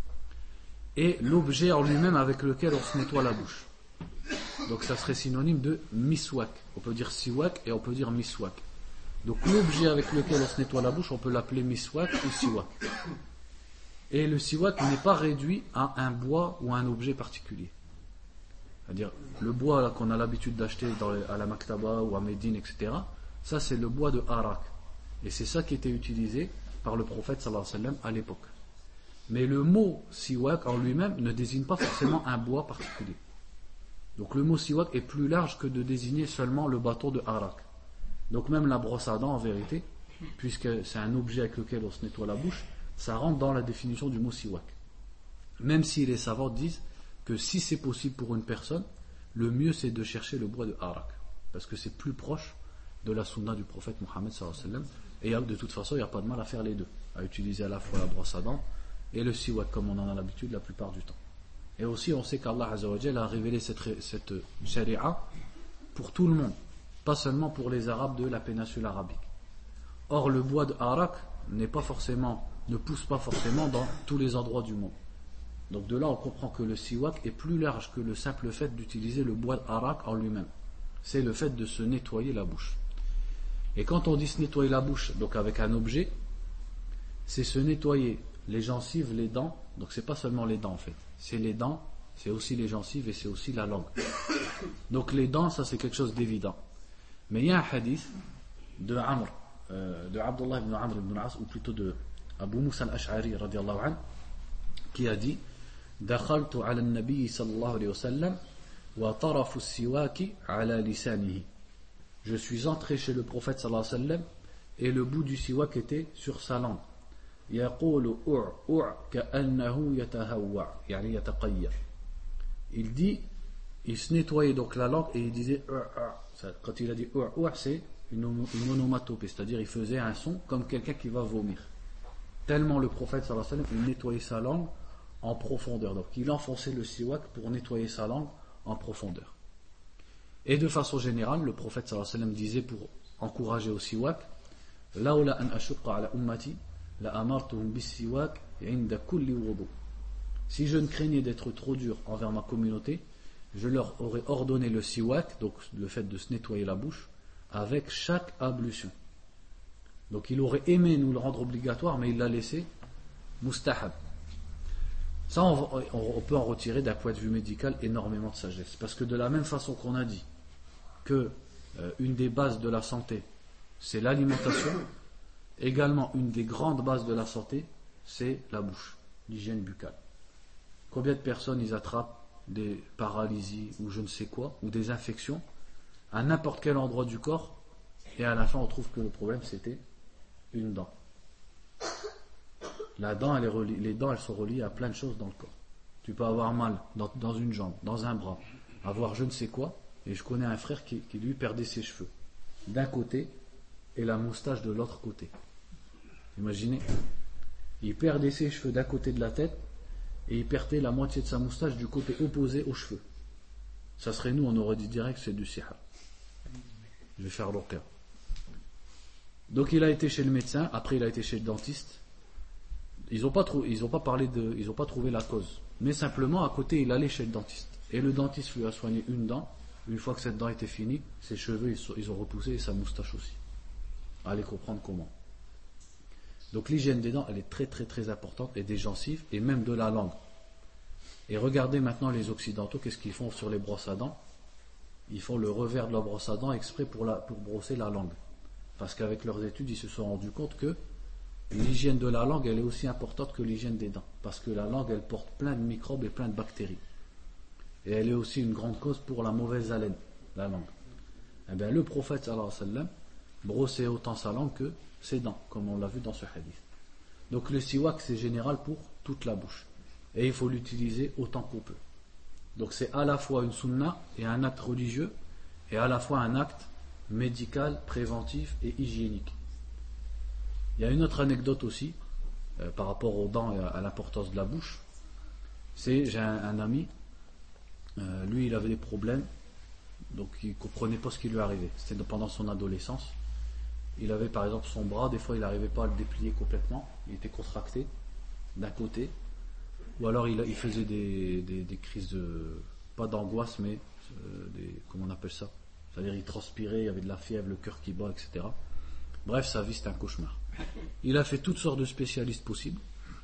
Et l'objet en lui-même avec lequel on se nettoie la bouche. Donc ça serait synonyme de miswak. On peut dire siwak et on peut dire miswak. Donc l'objet avec lequel on se nettoie la bouche, on peut l'appeler miswak ou siwak. Et le siwak n'est pas réduit à un bois ou à un objet particulier. C'est-à-dire le bois là, qu'on a l'habitude d'acheter dans les, à la maktaba ou à Médine, et cetera. Ça c'est le bois de arak. Et c'est ça qui était utilisé par le prophète sallallahu alayhi wa sallam à l'époque. Mais le mot siwak en lui-même ne désigne pas forcément un bois particulier. Donc le mot siwak est plus large que de désigner seulement le bâton de arak. Donc même la brosse à dents en vérité, puisque c'est un objet avec lequel on se nettoie la bouche, ça rentre dans la définition du mot siwak. Même si les savants disent que si c'est possible pour une personne, le mieux c'est de chercher le bois de arak, parce que c'est plus proche de la sunna du prophète Mohammed sallallahu alayhi wa sallam, et de toute façon il n'y a pas de mal à faire les deux, à utiliser à la fois la brosse à dents et le siwak comme on en a l'habitude la plupart du temps. Et aussi on sait qu'Allah Azza wa Jalla a révélé cette, cette sharia pour tout le monde, pas seulement pour les Arabes de la péninsule arabique. Or le bois de arak n'est pas forcément, ne pousse pas forcément dans tous les endroits du monde. Donc de là on comprend que le siwak est plus large que le simple fait d'utiliser le bois de arak en lui-même. C'est le fait de se nettoyer la bouche. Et quand on dit se nettoyer la bouche, donc avec un objet, c'est se nettoyer les gencives, les dents. Donc c'est pas seulement les dents en fait, c'est les dents, c'est aussi les gencives et c'est aussi la langue. Donc les dents, ça c'est quelque chose d'évident. Mais il y a un hadith de Amr, euh, de Abdullah ibn Amr ibn al-As, ou plutôt de Abu Musa al-Ash'ari radiyallahu anhu, qui a dit دخلت على النبي صلى الله عليه وسلم وطرف السواك على لسانه. Je suis entré chez le prophète sallallahu alayhi wa sallam et le bout du siwak était sur sa langue. يقول أع أع كأنه يتهوع يعني يتقيأ. Il dit, il se nettoyait donc la langue et il disait ça, quand il a dit c'est une, une onomatopée, c'est-à-dire il faisait un son comme quelqu'un qui va vomir. Tellement le prophète sallallahu alayhi wa sallam, il nettoyait sa langue en profondeur. Donc il enfonçait le siwak pour nettoyer sa langue en profondeur. Et de façon générale, le prophète sallallahu alayhi wa sallam disait pour encourager au siwak, laula an ashqa ala ummati la amartuhum bis siwak inda kulli wudu. Si je ne craignais d'être trop dur envers ma communauté, je leur aurais ordonné le siwak, donc le fait de se nettoyer la bouche, avec chaque ablution. Donc il aurait aimé nous le rendre obligatoire, mais il l'a laissé mustahab. Ça, on, on peut en retirer d'un point de vue médical énormément de sagesse. Parce que de la même façon qu'on a dit que euh, une des bases de la santé, c'est l'alimentation, également une des grandes bases de la santé, c'est la bouche, l'hygiène buccale. Combien de personnes ils attrapent des paralysies ou je ne sais quoi, ou des infections, à n'importe quel endroit du corps, et à la fin on trouve que le problème c'était une dent. La dent, elle est reliée, les dents elles sont reliées à plein de choses dans le corps. Tu peux avoir mal dans, dans une jambe, dans un bras, avoir je ne sais quoi, et je connais un frère qui, qui lui perdait ses cheveux d'un côté et la moustache de l'autre côté. Imaginez, il perdait ses cheveux d'un côté de la tête et il perdait la moitié de sa moustache du côté opposé aux cheveux. Ça serait nous, on aurait dit direct c'est du sihr. Je vais faire l'orca. Donc il a été chez le médecin, après il a été chez le dentiste. Ils n'ont pas, trou- ils ont pas parlé de, ils ont pas trouvé la cause. Mais simplement à côté il allait chez le dentiste. Et le dentiste lui a soigné une dent. Une fois que cette dent était finie, ses cheveux ils, sont, ils ont repoussé et sa moustache aussi. Allez comprendre comment. Donc l'hygiène des dents elle est très très très importante, et des gencives et même de la langue. Et regardez maintenant les occidentaux, qu'est-ce qu'ils font sur les brosses à dents? Ils font le revers de la brosse à dents exprès pour, la, pour brosser la langue. Parce qu'avec leurs études, ils se sont rendus compte que l'hygiène de la langue, elle est aussi importante que l'hygiène des dents. Parce que la langue, elle porte plein de microbes et plein de bactéries. Et elle est aussi une grande cause pour la mauvaise haleine, la langue. Eh bien, le prophète, sallallahu alayhi wa sallam, brossait autant sa langue que ses dents, comme on l'a vu dans ce hadith. Donc le siwak, c'est général pour toute la bouche. Et il faut l'utiliser autant qu'on peut. Donc c'est à la fois une sunna et un acte religieux, et à la fois un acte médical, préventif et hygiénique. Il y a une autre anecdote aussi, euh, par rapport aux dents et à, à l'importance de la bouche. C'est, j'ai un, un ami, euh, lui il avait des problèmes, donc il ne comprenait pas ce qui lui arrivait. C'était pendant son adolescence. Il avait par exemple son bras, des fois il n'arrivait pas à le déplier complètement, il était contracté d'un côté, ou alors il, il faisait des, des, des crises de, pas d'angoisse, mais euh, des, comment on appelle ça, c'est-à-dire il transpirait, il y avait de la fièvre, le cœur qui bat, et cetera. Bref, sa vie c'était un cauchemar. Il a fait toutes sortes de spécialistes possibles,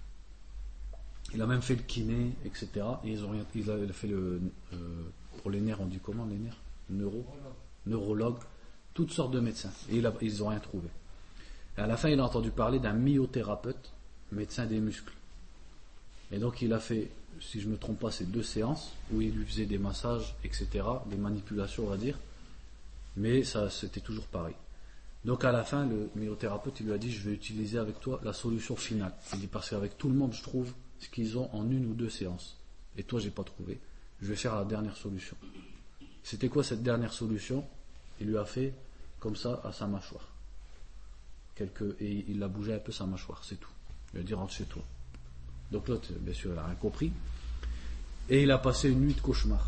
il a même fait le kiné, et cetera. Et ils ont rien, il, a, il a fait le, euh, pour les nerfs, on dit comment les nerfs, neuro, neurologue, toutes sortes de médecins, et il a, ils n'ont rien trouvé. Et à la fin il a entendu parler d'un myothérapeute, médecin des muscles. Et donc il a fait, si je ne me trompe pas, c'est deux séances où il lui faisait des massages, et cetera, des manipulations on va dire, mais ça c'était toujours pareil. Donc à la fin le myothérapeute il lui a dit je vais utiliser avec toi la solution finale. Il dit parce qu'avec tout le monde je trouve ce qu'ils ont en une ou deux séances, et toi j'ai pas trouvé, je vais faire la dernière solution. C'était quoi cette dernière solution? Il lui a fait comme ça à sa mâchoire. Quelques, et il a bougé un peu sa mâchoire, c'est tout. Il a dit rentre chez toi. Donc l'autre, bien sûr, il n'a rien compris. Et il a passé une nuit de cauchemar.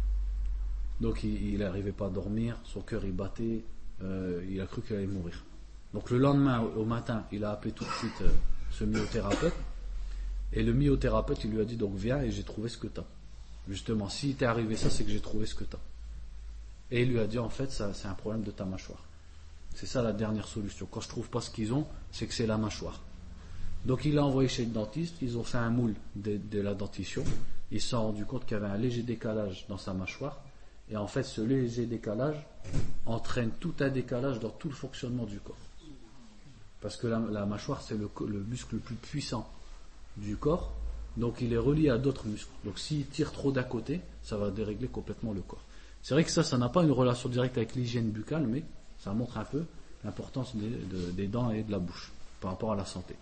Donc il n'arrivait pas à dormir, son cœur il battait, euh, il a cru qu'il allait mourir. Donc le lendemain, au matin, il a appelé tout de suite euh, ce myothérapeute. Et le myothérapeute, il lui a dit donc viens et j'ai trouvé ce que tu as. Justement, si t'est arrivé ça, c'est que j'ai trouvé ce que tu as. Et il lui a dit en fait ça, c'est un problème de ta mâchoire. C'est ça la dernière solution. Quand je trouve pas ce qu'ils ont, c'est que c'est la mâchoire. Donc il l'a envoyé chez le dentiste, ils ont fait un moule de, de la dentition, ils se sont rendus compte qu'il y avait un léger décalage dans sa mâchoire, et en fait ce léger décalage entraîne tout un décalage dans tout le fonctionnement du corps. Parce que la, la mâchoire c'est le, le muscle le plus puissant du corps, donc il est relié à d'autres muscles. Donc s'il tire trop d'un côté, ça va dérégler complètement le corps. C'est vrai que ça, ça n'a pas une relation directe avec l'hygiène buccale, mais ça montre un peu l'importance des, de, des dents et de la bouche par rapport à la santé.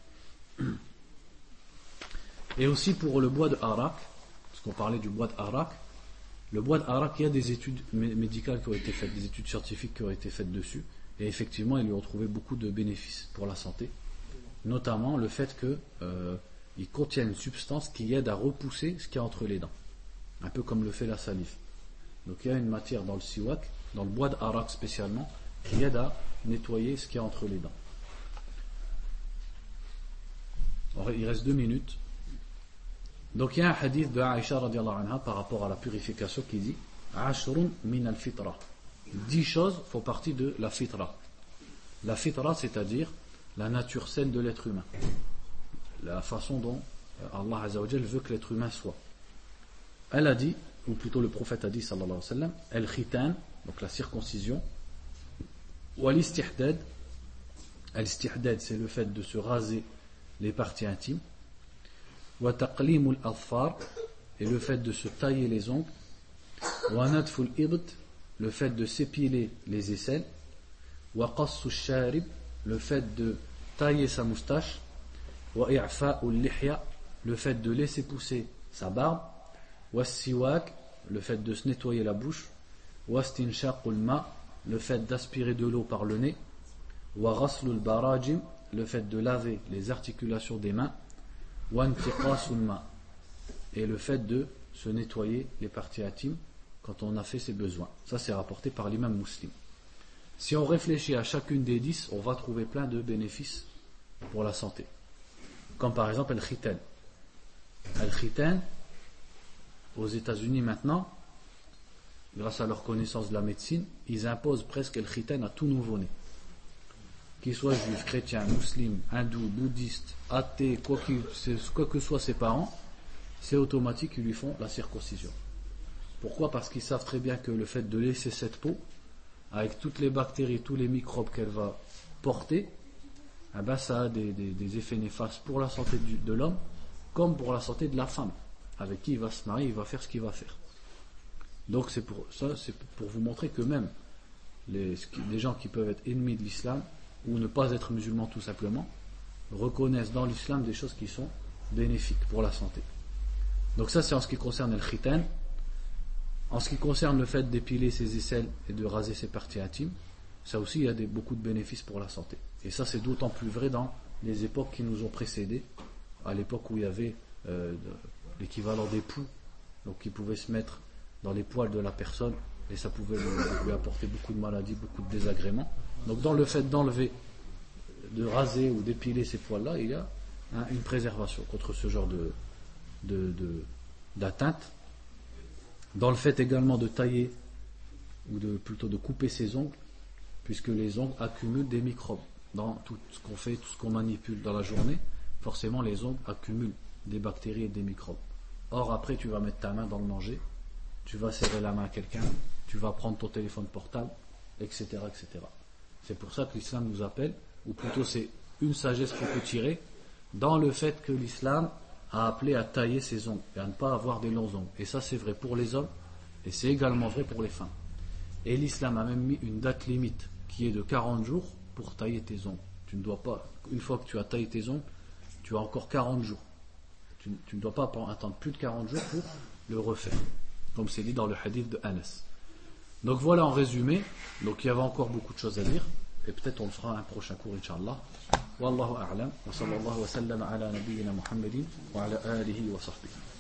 Et aussi pour le bois de harak, parce qu'on parlait du bois de harak, Le bois d'arak, il y a des études médicales qui ont été faites, des études scientifiques qui ont été faites dessus, et effectivement, il lui a trouvé beaucoup de bénéfices pour la santé, notamment le fait qu'il euh, contient une substance qui aide à repousser ce qu'il y a entre les dents, un peu comme le fait la salive. Donc il y a une matière dans le siwak, dans le bois d'arak spécialement, qui aide à nettoyer ce qu'il y a entre les dents. Alors, il reste deux minutes. Donc il y a un hadith de Aïcha radiallahu anha par rapport à la purification qui dit Ashrun min al-fitra. Dix choses font partie de la fitra. La fitra, c'est-à-dire la nature saine de l'être humain. La façon dont Allah Azza wa Jal veut que l'être humain soit. Elle a dit, ou plutôt le prophète a dit sallallahu alayhi wa sallam, al-khitan, donc la circoncision, ou al-istihdad. Al-istihdad, c'est le fait de se raser les parties intimes. Wa taqlimul adfar, et le fait de se tailler les ongles. Wa nadful ibd, le fait de s'épiler les aisselles. Wa qassu sharib, le fait de tailler sa moustache. Wa i'fa'ul lihya, le fait de laisser pousser sa barbe. Wa siwak, le fait de se nettoyer la bouche. Wa stinshaqul ma, le fait d'aspirer de l'eau par le nez. Wa ghaslul barajim, le fait de laver les articulations des mains. Wa intiqasul ma, et le fait de se nettoyer les parties intimes quand on a fait ses besoins. Ça, c'est rapporté par l'imam Muslim. Si on réfléchit à chacune des dix, on va trouver plein de bénéfices pour la santé. Comme par exemple al-khitan. Al-khitan, aux États-Unis maintenant, grâce à leur connaissance de la médecine, ils imposent presque al-khitan à tout nouveau-né. Qu'il soit juif, chrétien, musulman, hindou, bouddhiste, athée, quoi que, quoi que soient ses parents, c'est automatique, ils lui font la circoncision. Pourquoi ? Parce qu'ils savent très bien que le fait de laisser cette peau, avec toutes les bactéries, tous les microbes qu'elle va porter, eh ben ça a des, des, des effets néfastes pour la santé du, de l'homme, comme pour la santé de la femme, avec qui il va se marier, il va faire ce qu'il va faire. Donc c'est pour ça, c'est pour vous montrer que même les, les gens qui peuvent être ennemis de l'islam, ou ne pas être musulmans tout simplement, reconnaissent dans l'islam des choses qui sont bénéfiques pour la santé. Donc ça, c'est en ce qui concerne le khitan. En ce qui concerne le fait d'épiler ses aisselles et de raser ses parties intimes, ça aussi, il y a des, beaucoup de bénéfices pour la santé. Et ça, c'est d'autant plus vrai dans les époques qui nous ont précédés, à l'époque où il y avait euh, l'équivalent des poux, donc qui pouvaient se mettre dans les poils de la personne, et ça pouvait lui, lui apporter beaucoup de maladies, beaucoup de désagréments. Donc dans le fait d'enlever, de raser ou d'épiler ces poils-là, il y a hein, une préservation contre ce genre de, de, de, d'atteinte. Dans le fait également de tailler, ou de, plutôt de couper ses ongles, puisque les ongles accumulent des microbes. Dans tout ce qu'on fait, tout ce qu'on manipule dans la journée, forcément les ongles accumulent des bactéries et des microbes. Or après tu vas mettre ta main dans le manger, tu vas serrer la main à quelqu'un, tu vas prendre ton téléphone portable, et cetera, et cetera. C'est pour ça que l'islam nous appelle, ou plutôt c'est une sagesse qu'on peut tirer, dans le fait que l'islam a appelé à tailler ses ongles, et à ne pas avoir des longs ongles. Et ça c'est vrai pour les hommes, et c'est également vrai pour les femmes. Et l'islam a même mis une date limite, qui est de quarante jours, pour tailler tes ongles. Tu ne dois pas, une fois que tu as taillé tes ongles, tu as encore quarante jours. Tu, tu ne dois pas attendre plus de quarante jours pour le refaire. Comme c'est dit dans le hadith de Anas. Donc voilà en résumé. Donc il y avait encore beaucoup de choses à dire. Et peut-être on le fera un prochain cours, Inch'Allah. Wallahu a'lam. Wa sallallahu wa sallam ala nabiyyina Muhammadin wa ala alihi wa sahbihi.